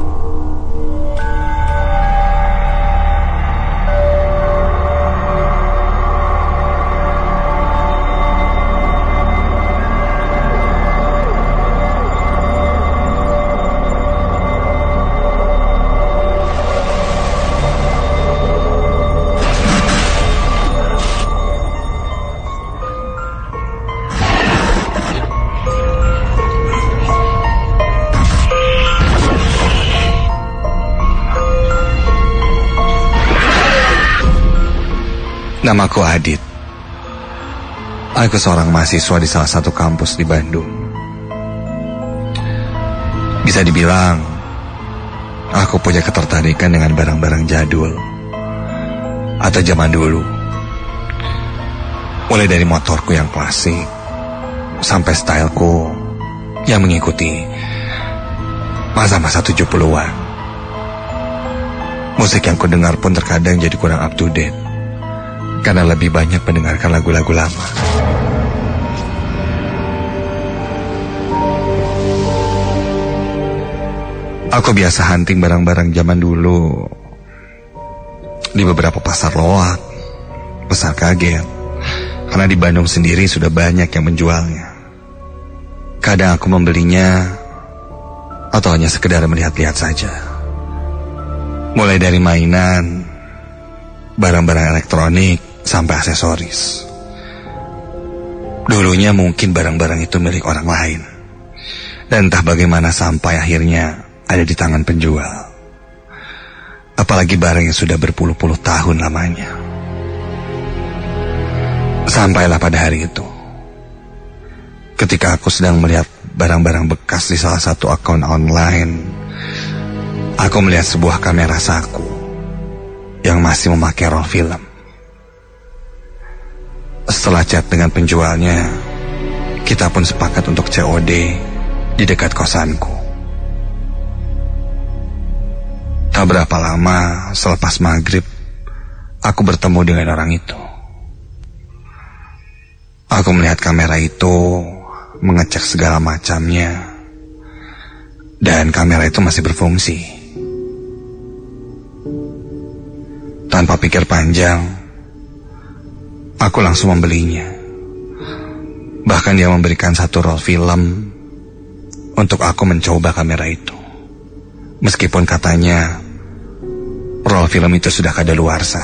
Namaku Adit. Aku seorang mahasiswa di salah satu kampus di Bandung. Bisa dibilang, aku punya ketertarikan dengan barang-barang jadul atau zaman dulu. Mulai dari motorku yang klasik sampai styleku yang mengikuti masa-masa 70-an. Musik yang kudengar pun terkadang jadi kurang up to date karena lebih banyak mendengarkan lagu-lagu lama. Aku biasa hunting barang-barang zaman dulu di beberapa pasar loak, pasar kaget, karena di Bandung sendiri sudah banyak yang menjualnya. Kadang aku membelinya atau hanya sekedar melihat-lihat saja. Mulai dari mainan, barang-barang elektronik, sampai aksesoris. Dulunya mungkin barang-barang itu milik orang lain, dan entah bagaimana sampai akhirnya ada di tangan penjual. Apalagi barang yang sudah berpuluh-puluh tahun lamanya. Sampailah pada hari itu, ketika aku sedang melihat barang-barang bekas di salah satu akun online, aku melihat sebuah kamera Saku yang masih memakai roll film. Setelah chat dengan penjualnya, kita pun sepakat untuk COD di dekat kosanku. Tak berapa lama selepas maghrib, aku bertemu dengan orang itu. Aku melihat kamera itu mengecek segala macamnya, dan kamera itu masih berfungsi. Tanpa pikir panjang, aku langsung membelinya. Bahkan dia memberikan satu roll film untuk aku mencoba kamera itu. Meskipun katanya roll film itu sudah kadaluarsa,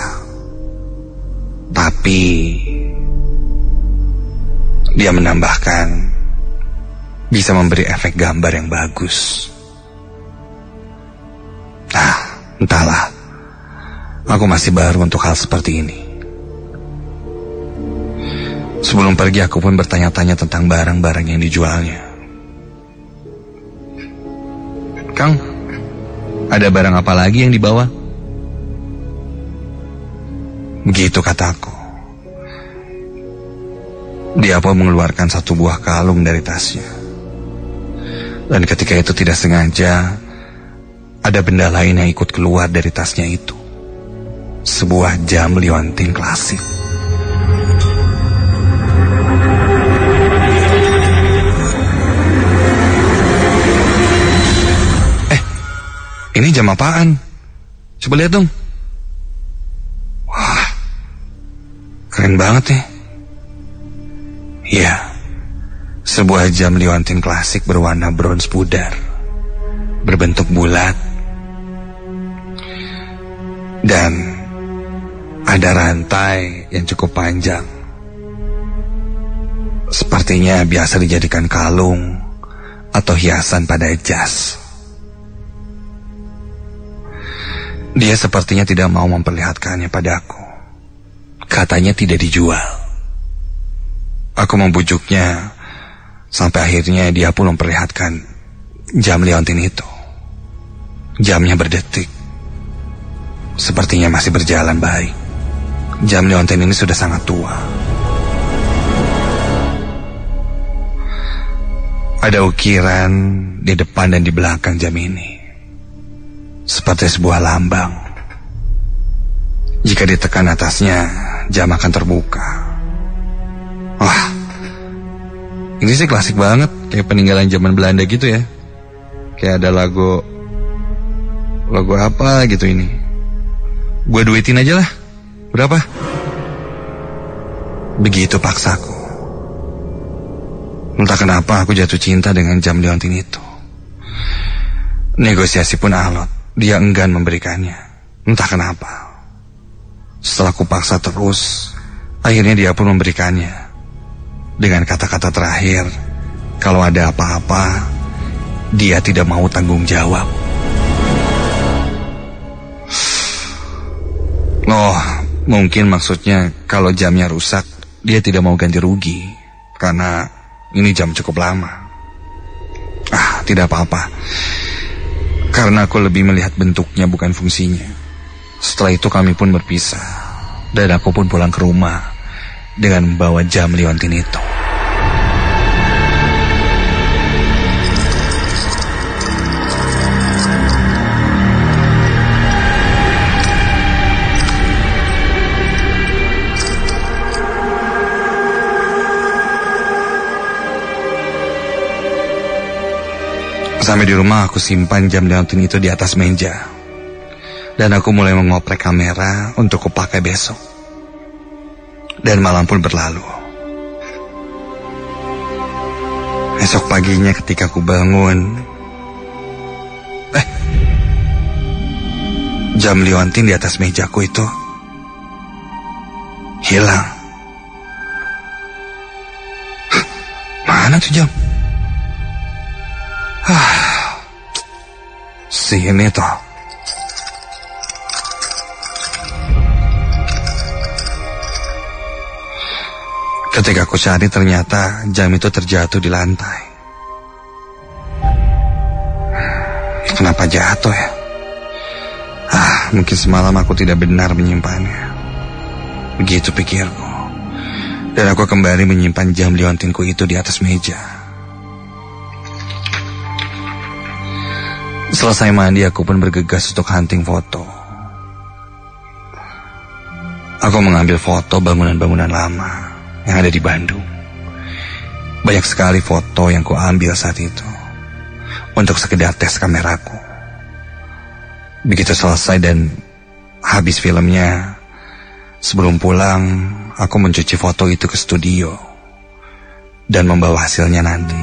tapi dia menambahkan bisa memberi efek gambar yang bagus. Entahlah, aku masih baru untuk hal seperti ini. Sebelum pergi aku pun bertanya-tanya tentang barang-barang yang dijualnya. Kang, ada barang apa lagi yang dibawa? Begitu kataku. Dia pun mengeluarkan satu buah kalung dari tasnya. Dan ketika itu tidak sengaja, ada benda lain yang ikut keluar dari tasnya itu. Sebuah jam liontin klasik. Ini jam apaan? Coba lihat dong. Wah, keren banget nih. Ya, sebuah jam liontin klasik berwarna bronze pudar, berbentuk bulat, dan ada rantai yang cukup panjang. Sepertinya biasa dijadikan kalung atau hiasan pada jas. Dia sepertinya tidak mau memperlihatkannya padaku. Katanya tidak dijual. Aku membujuknya sampai akhirnya dia pun memperlihatkan jam liontin itu. Jamnya berdetik. Sepertinya masih berjalan baik. Jam liontin ini sudah sangat tua. Ada ukiran di depan dan di belakang jam ini, seperti sebuah lambang. Jika ditekan atasnya, jam akan terbuka. Wah, ini sih klasik banget, kayak peninggalan zaman Belanda gitu ya. Kayak ada lagu apa gitu ini. Gue duitin aja lah. Berapa? Begitu paksaku. Entah kenapa aku jatuh cinta dengan jam liontin itu. Negosiasi pun alot. Dia enggan memberikannya. Entah kenapa. Setelah kupaksa terus, akhirnya dia pun memberikannya. Dengan kata-kata terakhir, kalau ada apa-apa, dia tidak mau tanggung jawab. Oh, mungkin maksudnya kalau jamnya rusak, dia tidak mau ganti rugi. Karena ini jam cukup lama. Tidak apa-apa. Karena aku lebih melihat bentuknya bukan fungsinya. Setelah itu kami pun berpisah. Dan aku pun pulang ke rumah dengan membawa jam liontin itu. Sampai di rumah aku simpan jam liontin itu di atas meja. Dan aku mulai mengoprek kamera untuk kupakai besok. Dan malam pun berlalu. Esok paginya ketika aku bangun, jam liontin di atas mejaku itu hilang. Mana tuh jam? Sini toh. Ketika aku cari ternyata jam itu terjatuh di lantai. Kenapa jatuh ya? Mungkin semalam aku tidak benar menyimpannya. Begitu pikirku. Dan aku kembali menyimpan jam liontinku itu di atas meja. Selesai mandi, aku pun bergegas untuk hunting foto. Aku mengambil foto bangunan-bangunan lama yang ada di Bandung. Banyak sekali foto yang kuambil saat itu untuk sekedar tes kameraku. Begitu selesai dan habis filmnya, sebelum pulang, aku mencuci foto itu ke studio dan membawa hasilnya nanti.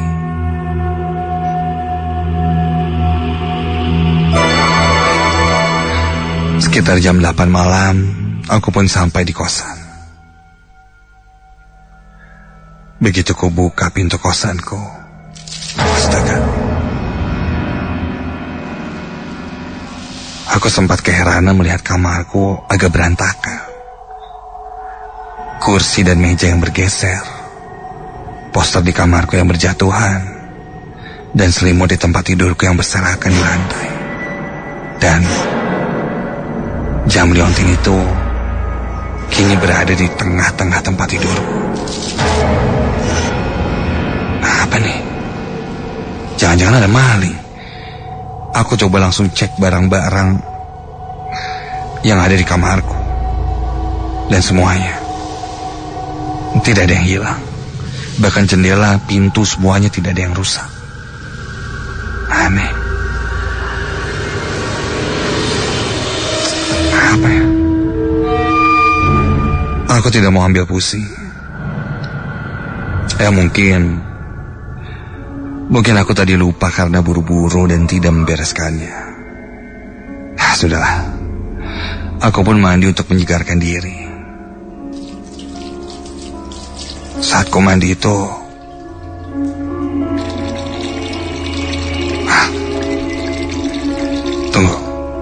Sekitar jam 8 malam, aku pun sampai di kosan. Begitu ku buka pintu kosanku, astaga. Aku sempat keheranan melihat kamarku agak berantakan. Kursi dan meja yang bergeser, poster di kamarku yang berjatuhan, dan selimut di tempat tidurku yang berserakan di lantai. Dan jam liontin itu kini berada di tengah-tengah tempat tidurku. Apa nih? Jangan Jangan-jangan ada maling. Aku coba langsung cek barang-barang yang ada di kamarku. Dan semuanya tidak ada yang hilang. Bahkan jendela, pintu, semuanya tidak ada yang rusak. Aneh. Apa ya? Aku tidak mau ambil pusing. Ya mungkin aku tadi lupa karena buru-buru dan tidak membereskannya. Sudahlah. Aku pun mandi untuk menyegarkan diri. Saat ku mandi itu, tunggu.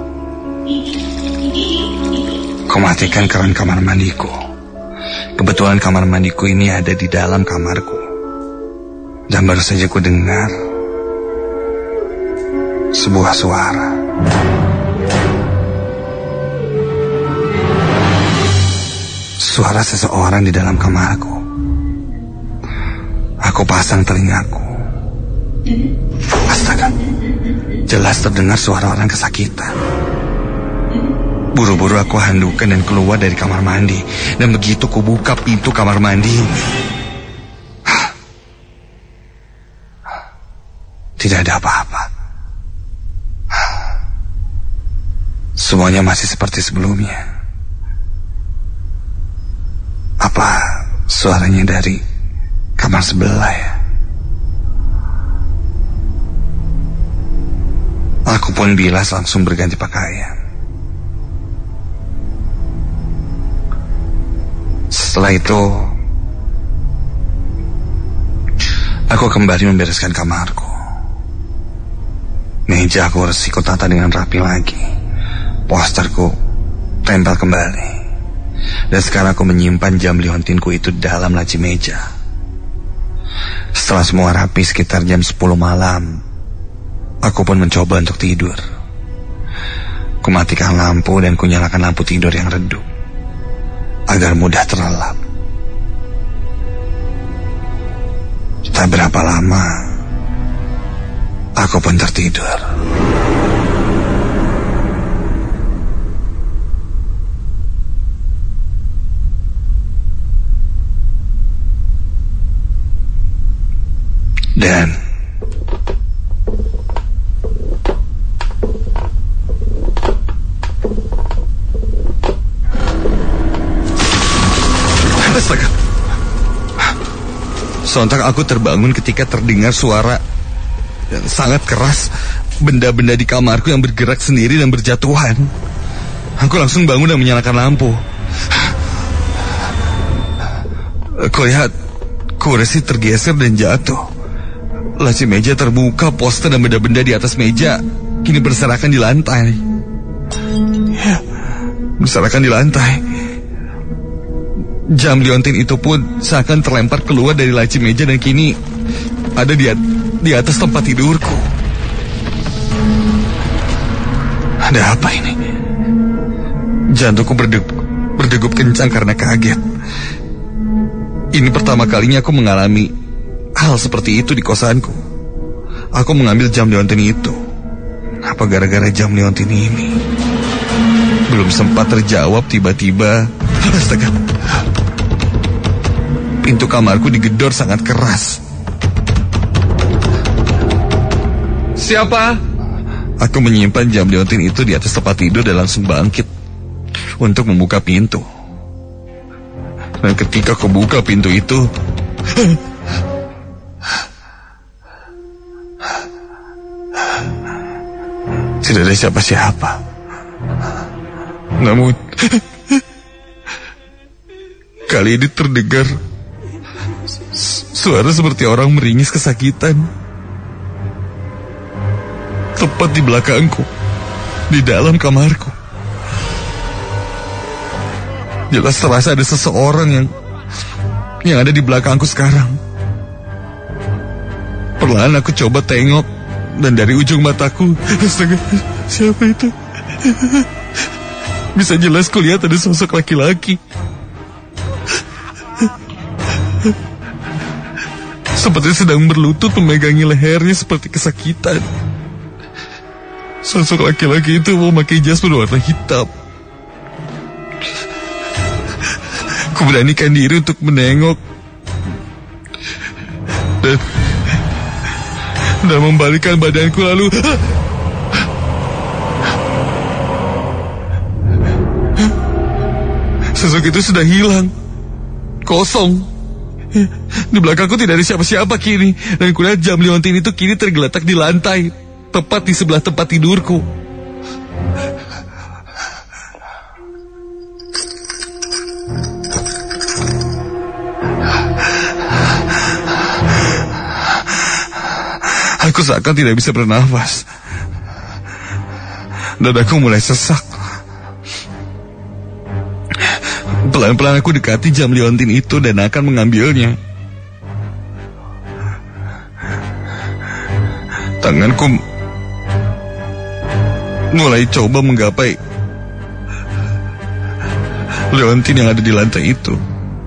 Ku matikan keran kamar mandiku. Kebetulan kamar mandiku ini ada di dalam kamarku. Dan baru saja ku dengar sebuah suara. Suara seseorang di dalam kamarku. Aku pasang telingaku. Astaga, jelas terdengar suara orang kesakitan. Buru-buru aku handukkan dan keluar dari kamar mandi. Dan begitu ku buka pintu kamar mandi, tidak ada apa-apa. Semuanya masih seperti sebelumnya. Apa suaranya dari kamar sebelah ya? Aku pun bilas langsung berganti pakaian. Setelah itu, aku kembali membereskan kamarku. Meja aku resiko tata dengan rapi lagi. Posterku tempel kembali. Dan sekarang aku menyimpan jam liontinku itu dalam laci meja. Setelah semua rapi sekitar jam 10 malam, aku pun mencoba untuk tidur. Ku matikan lampu dan ku nyalakan lampu tidur yang redup agar mudah terlelap. Tak berapa lama, aku pun tertidur. Dan astaga, sontak aku terbangun ketika terdengar suara yang sangat keras. Benda-benda di kamarku yang bergerak sendiri dan berjatuhan. Aku langsung bangun dan menyalakan lampu. Aku lihat kursi tergeser dan jatuh. Laci meja terbuka, poster dan benda-benda di atas meja kini berserakan di lantai. Ya, berserakan di lantai. Jam liontin itu pun seakan terlempar keluar dari laci meja dan kini ada di atas tempat tidurku. Ada apa ini? Jantungku berdegup kencang karena kaget. Ini pertama kalinya aku mengalami hal seperti itu di kosanku. Aku mengambil jam liontin itu. Apa gara-gara jam liontin ini? Belum sempat terjawab tiba-tiba, astaga, pintu kamarku digedor sangat keras. Siapa? Aku menyimpan jam liontin itu di atas tempat tidur dan langsung bangkit untuk membuka pintu. Dan ketika aku buka pintu itu, tidak ada siapa-siapa. Namun kali ini terdengar suara seperti orang meringis kesakitan. Tepat di belakangku, di dalam kamarku. Jelas terasa ada seseorang yang ada di belakangku sekarang. Perlahan aku coba tengok, dan dari ujung mataku, astaga, siapa itu? Bisa jelas kulihat ada sosok laki-laki. seperti sedang berlutut memegangi lehernya seperti kesakitan. Sosok laki-laki itu memakai jas berwarna hitam. Ku beranikan diri untuk menengok dan membalikkan badanku lalu sosok itu sudah hilang. Kosong. Di belakangku tidak ada siapa-siapa kini. Dan kulihat jam liontin itu kini tergeletak di lantai, tepat di sebelah tempat tidurku. Aku seakan tidak bisa bernafas. Dadaku mulai sesak. Pelan-pelan aku dekati jam liontin itu dan akan mengambilnya. Tanganku mulai coba menggapai liontin yang ada di lantai itu.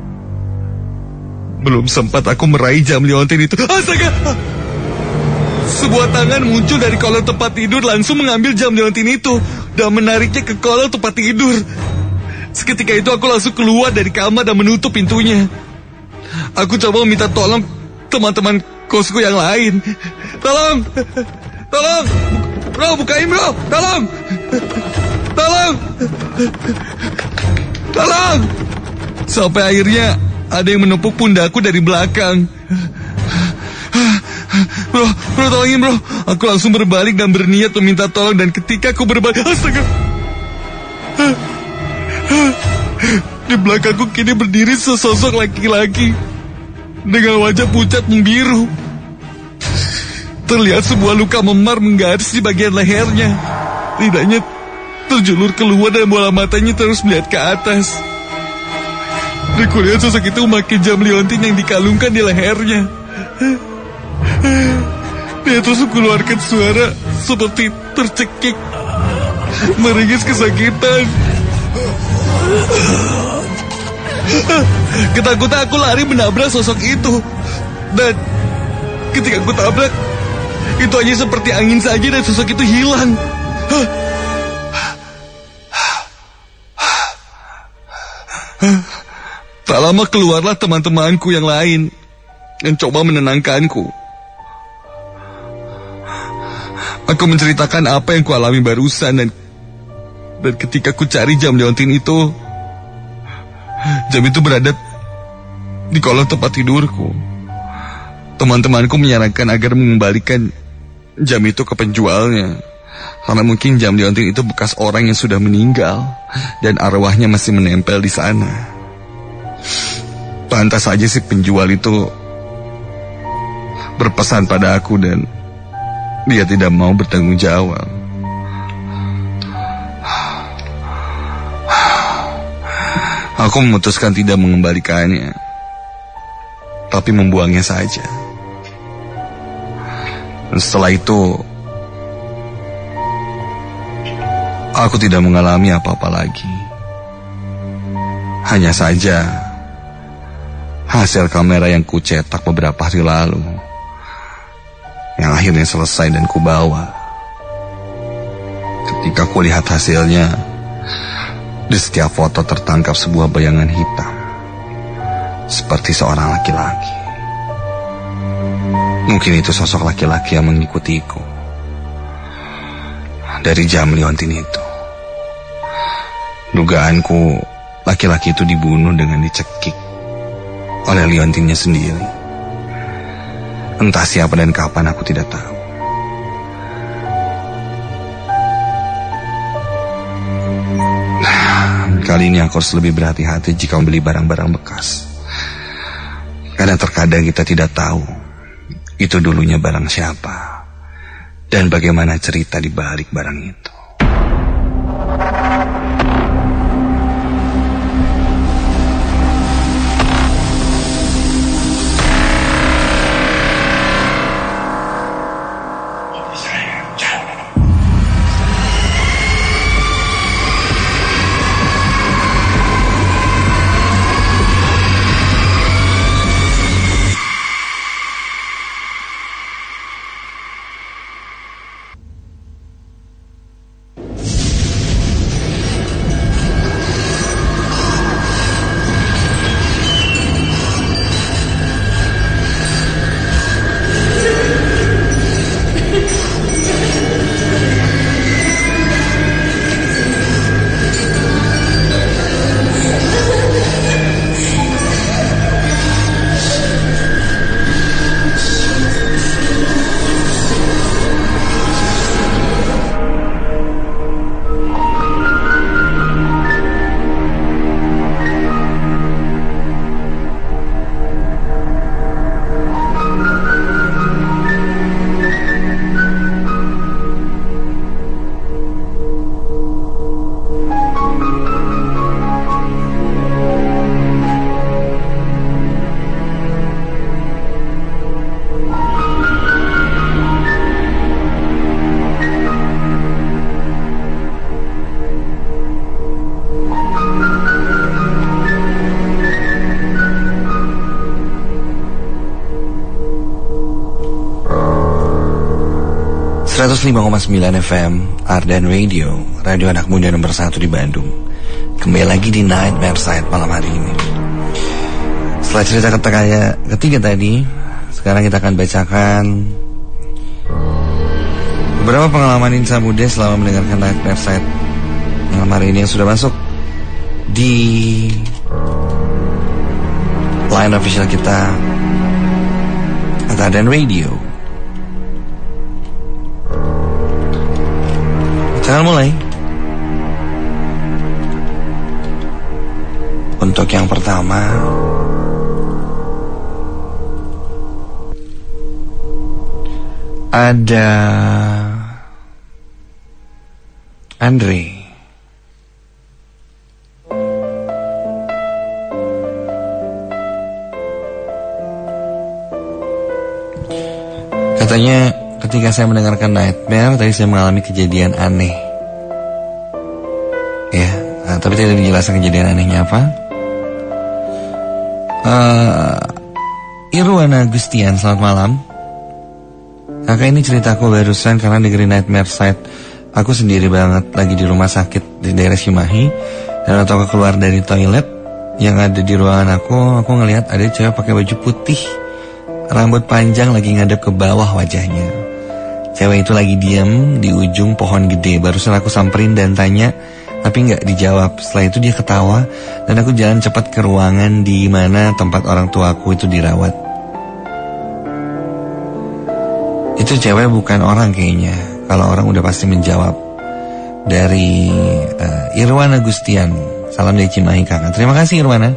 Belum sempat aku meraih jam liontin itu. Astaga! Sebuah tangan muncul dari kolong tempat tidur langsung mengambil jam liontin itu dan menariknya ke kolong tempat tidur. Seketika itu aku langsung keluar dari kamar dan menutup pintunya. Aku coba meminta tolong teman-teman kosku yang lain. Tolong, bro, bukain bro, tolong. Sampai akhirnya ada yang menepuk pundakku dari belakang. Bro, tolongin bro. Aku langsung berbalik dan berniat meminta tolong, dan ketika aku berbalik, astaga, di belakangku kini berdiri sesosok laki-laki dengan wajah pucat membiru. Terlihat sebuah luka memar menggaris di bagian lehernya. Lidahnya terjulur keluar dan bola matanya terus melihat ke atas. Dan kulihat sosok itu memakai jam liontin yang dikalungkan di lehernya. Dia terus mengeluarkan suara seperti tercekik, meringis kesakitan. Ketakutan aku lari menabrak sosok itu. Dan ketika aku tabrak, itu hanya seperti angin saja dan sosok itu hilang. Tak lama keluarlah teman-temanku yang lain dan coba menenangkanku. Aku menceritakan apa yang kualami barusan, dan ketika ku cari jam liontin itu, jam itu berada di kolong tempat tidurku. Teman-temanku menyarankan agar mengembalikan jam itu ke penjualnya, karena mungkin jam liontin itu bekas orang yang sudah meninggal dan arwahnya masih menempel di sana. Pantas saja si penjual itu berpesan pada aku dan dia tidak mau bertanggung jawab. Aku memutuskan tidak mengembalikannya, tapi membuangnya saja. Dan setelah itu, aku tidak mengalami apa-apa lagi. Hanya saja, hasil kamera yang kucetak beberapa hari lalu, yang akhirnya selesai dan kubawa. Ketika kulihat hasilnya, di setiap foto tertangkap sebuah bayangan hitam, seperti seorang laki-laki. Mungkin itu sosok laki-laki yang mengikutiku dari jam liontin itu. Dugaanku, laki-laki itu dibunuh dengan dicekik oleh liontinnya sendiri. Entah siapa dan kapan, aku tidak tahu. Kali ini aku harus lebih berhati-hati jika membeli barang-barang bekas. Karena terkadang kita tidak tahu itu dulunya barang siapa dan bagaimana cerita di balik barang itu. 105,9 FM Ardan Radio, radio anak muda nomor 1 di Bandung. Kembali lagi di Nightmare Side malam hari ini. Setelah cerita ketiga tadi, sekarang kita akan bacakan beberapa pengalaman insan muda selama mendengarkan Nightmare Side malam hari ini yang sudah masuk di line official kita Ardan Radio. Jangan mulai. Untuk yang pertama, ada Andre. Katanya ketika saya mendengarkan Nightmare, tadi saya mengalami kejadian aneh. Ya, tapi tidak dijelaskan kejadian anehnya apa. Irwana Gustian, selamat malam. Kakak, ini ceritaku barusan karena dengerin Nightmare Side. Aku sendiri banget, lagi di rumah sakit di daerah Cimahi. Dan waktu aku keluar dari toilet yang ada di ruangan aku ngelihat ada cewek pakai baju putih, rambut panjang, lagi ngadep ke bawah wajahnya. Cewek itu lagi diam di ujung pohon gede. Barusan aku samperin dan tanya, tapi gak dijawab. Setelah itu dia ketawa dan aku jalan cepat ke ruangan di mana tempat orang tuaku itu dirawat. Itu cewek bukan orang kayaknya. Kalau orang udah pasti menjawab. Dari Irwana Gustian, salam dari Cimahi kakak. Terima kasih Irwana.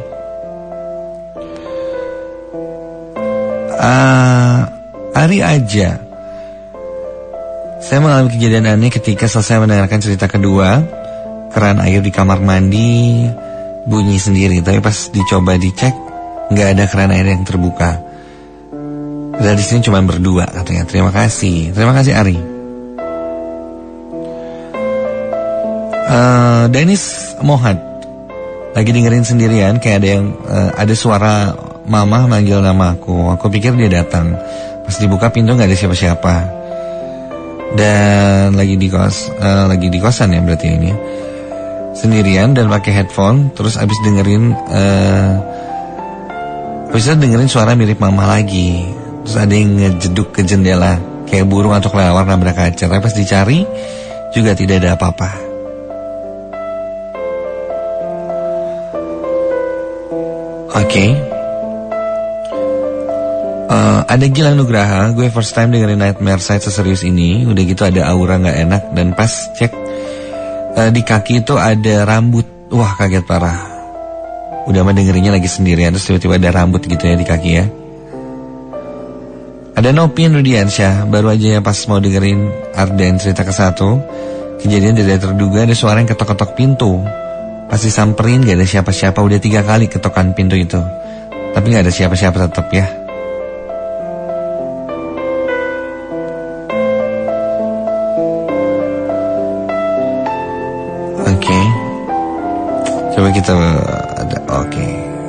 Ari aja. Saya mengalami kejadian aneh ketika selesai mendengarkan cerita kedua. Keran air di kamar mandi bunyi sendiri, tapi pas dicoba dicek nggak ada keran air yang terbuka. Dan di sini cuma berdua katanya. Terima kasih Ari. Dennis Mohad lagi dengerin sendirian, kayak ada suara mama manggil nama aku. Aku pikir dia datang. Pas dibuka pintu nggak ada siapa-siapa. Dan lagi di kosan ya berarti ini. Sendirian dan pakai headphone. Terus abis dengerin suara mirip mama lagi. Terus ada yang ngejeduk ke jendela kayak burung atau kelelawar nabrak kaca. Tapi pas dicari juga tidak ada apa-apa. Oke. Ada Gilang Nugraha, gue first time dengerin Nightmare Side seserius ini. Udah gitu ada aura gak enak. Dan pas cek di kaki itu ada rambut. Wah, kaget parah. Udah mah dengerinnya lagi sendirian, terus tiba-tiba ada rambut gitu ya di kaki ya. Ada Nopin Rudiansyah, baru aja ya pas mau dengerin Arden cerita ke-1. Kejadian tidak terduga, ada suara yang ketok-ketok pintu. Pas disamperin gak ada siapa-siapa. Udah 3 kali ketokan pintu itu, tapi gak ada siapa-siapa tetap ya. Oke. Coba kita ada. Oke.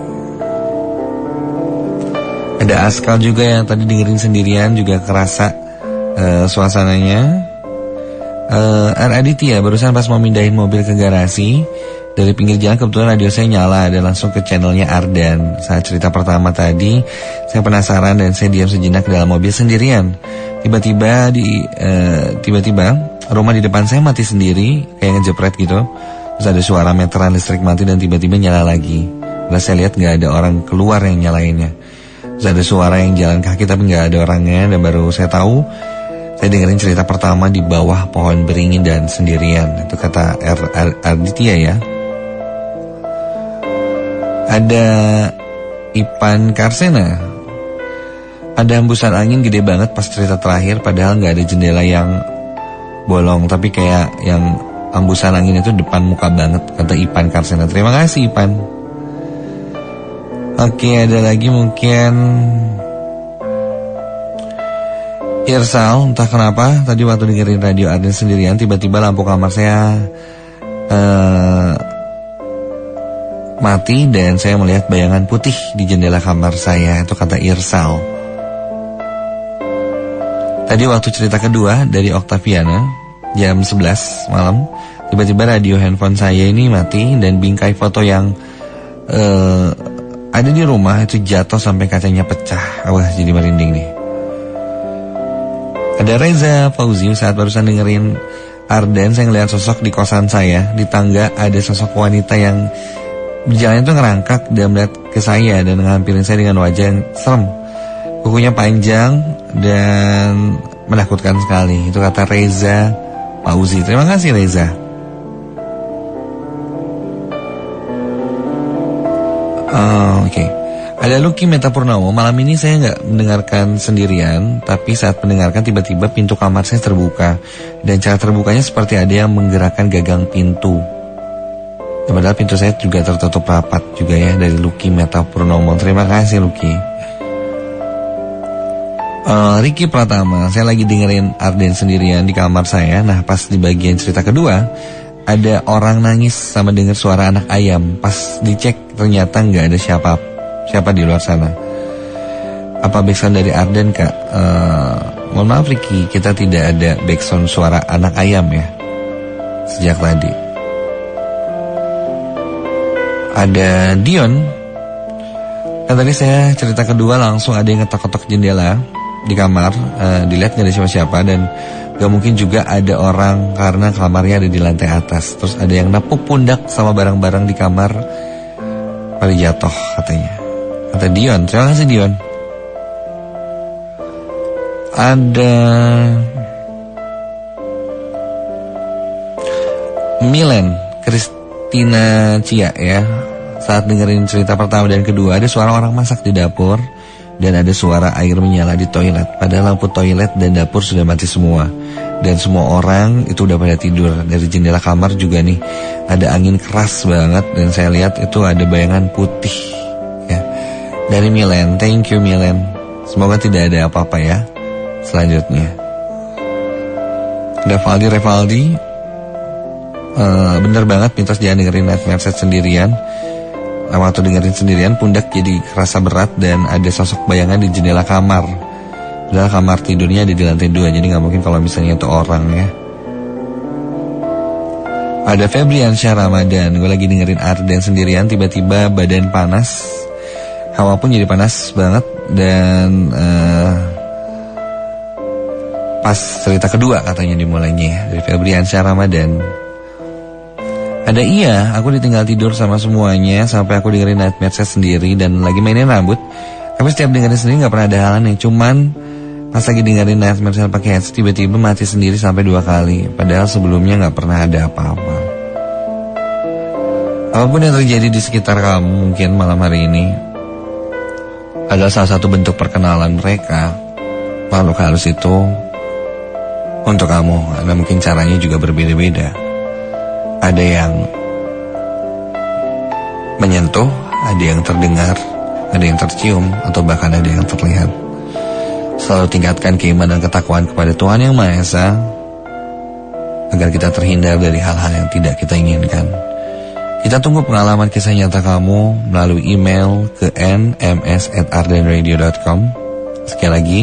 Ada Askal juga yang tadi dengerin sendirian, juga kerasa suasananya. Aditya barusan pas mau mindahin mobil ke garasi, dari pinggir jalan kebetulan radio saya nyala dan langsung ke channelnya Ardan. Saat cerita pertama tadi, saya penasaran dan saya diam sejenak dalam mobil sendirian. Tiba-tiba rumah di depan saya mati sendiri, kayak ngejepret gitu. Terus ada suara meteran listrik mati dan tiba-tiba nyala lagi. Lalu saya lihat gak ada orang keluar yang nyalainnya. Terus ada suara yang jalan kaki tapi gak ada orangnya. Dan baru saya tahu, saya dengerin cerita pertama di bawah pohon beringin dan sendirian. Itu kata Aditya ya. Ada Ipan Karsena. Ada hembusan angin gede banget pas cerita terakhir, padahal gak ada jendela yang bolong, tapi kayak yang hembusan angin itu depan muka banget, kata Ipan Karsena. Terima kasih Ipan. Oke, ada lagi mungkin Irsal, entah kenapa tadi waktu dengerin radio Arden sendirian, tiba-tiba lampu kamar saya mati dan saya melihat bayangan putih di jendela kamar saya. Itu kata Irsal. Tadi waktu cerita kedua dari Octaviana, jam 11 malam, tiba-tiba radio handphone saya ini mati dan bingkai foto yang ada di rumah itu jatuh sampai kacanya pecah. Wah, jadi merinding nih. Ada Reza Fauzi, saat barusan dengerin Arden, saya ngeliat sosok di kosan saya. Di tangga ada sosok wanita yang berjalan itu ngerangkak dan melihat ke saya dan ngampirin saya dengan wajah yang serem. Kukunya panjang dan menakutkan sekali. Itu kata Reza Fauzi. Terima kasih Reza. Oke. Ada Lucky Metapurnomo. Malam ini saya nggak mendengarkan sendirian, tapi saat mendengarkan tiba-tiba pintu kamar saya terbuka. Dan cara terbukanya seperti ada yang menggerakkan gagang pintu. Dan padahal pintu saya juga tertutup rapat juga ya, dari Lucky Metapurnomo. Terima kasih Lucky. Ricky Pratama, saya lagi dengerin Arden sendirian di kamar saya. Nah, pas di bagian cerita kedua ada orang nangis sama dengar suara anak ayam. Pas dicek ternyata nggak ada siapa di luar sana. Apa backsound dari Arden Kak? Mohon maaf Ricky, kita tidak ada backsound suara anak ayam ya sejak tadi. Ada Dion. Kan tadi saya cerita kedua langsung ada yang ngetok-ketok jendela di kamar, dilihat gak ada siapa-siapa dan gak mungkin juga ada orang karena kamarnya ada di lantai atas. Terus ada yang nepuk pundak sama barang-barang di kamar pada jatuh katanya. Kata Dion, terima kasih Dion. Ada Milen Kristina Cia ya. Saat dengerin cerita pertama dan kedua ada suara orang masak di dapur dan ada suara air menyala di toilet. Padahal lampu toilet dan dapur sudah mati semua. Dan semua orang itu udah pada tidur. Dari jendela kamar juga nih ada angin keras banget dan saya lihat itu ada bayangan putih ya. Dari Milen, thank you Milen. Semoga tidak ada apa-apa ya selanjutnya. Ada Valdi Revaldi. Bener banget mitos jangan dengerin Nightmare Set sendirian. Waktu dengerin sendirian pundak jadi kerasa berat dan ada sosok bayangan di jendela kamar. Padahal kamar tidurnya ada di lantai 2, jadi gak mungkin kalau misalnya itu orang ya. Ada Febriansyah Ramadan, gue lagi dengerin Arden sendirian, tiba-tiba badan panas, hawa pun jadi panas banget. Dan pas cerita kedua katanya dimulainya ya, dari Febriansyah Ramadan. Ada iya, aku ditinggal tidur sama semuanya sampai aku dengerin Nightmare Set sendiri dan lagi mainin rambut. Tapi setiap dengerin sendiri gak pernah ada halannya. Cuman pas lagi dengerin Nightmare Set pakai headset tiba-tiba mati sendiri sampai 2 kali. Padahal sebelumnya gak pernah ada apa-apa. Apapun yang terjadi di sekitar kamu mungkin malam hari ini adalah salah satu bentuk perkenalan mereka. Makhluk halus itu untuk kamu. Karena mungkin caranya juga berbeda-beda. Ada yang menyentuh, ada yang terdengar, ada yang tercium, atau bahkan ada yang terlihat. Selalu tingkatkan keimanan dan ketakwaan kepada Tuhan Yang Maha Esa agar kita terhindar dari hal-hal yang tidak kita inginkan. Kita tunggu pengalaman kisah nyata kamu melalui email ke nms@ardenradio.com. Sekali lagi,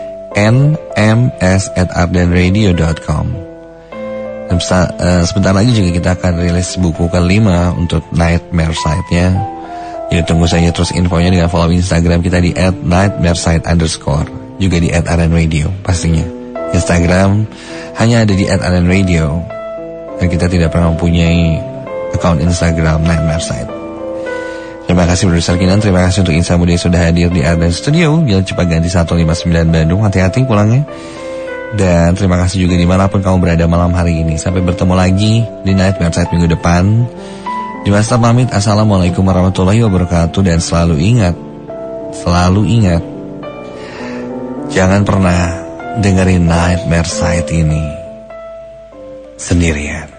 nms@ardenradio.com. Dan sebentar lagi juga kita akan rilis buku kelima untuk Nightmare Site-nya. Jadi tunggu saja terus infonya dengan follow Instagram kita di @nightmaresite_, juga di @ardenradio pastinya. Instagram hanya ada di @ardenradio dan kita tidak pernah mempunyai account Instagram Nightmare Site. Terima kasih Produser Kinan, terima kasih untuk Insa Muda yang sudah hadir di Arden Studio Jalan Cipaganti 159 Bandung. Hati-hati pulangnya. Dan terima kasih juga dimanapun kamu berada malam hari ini. Sampai bertemu lagi di Nightmare Site minggu depan. Dimas pamit, assalamualaikum warahmatullahi wabarakatuh. Dan selalu ingat, jangan pernah dengerin Nightmare Site ini sendirian.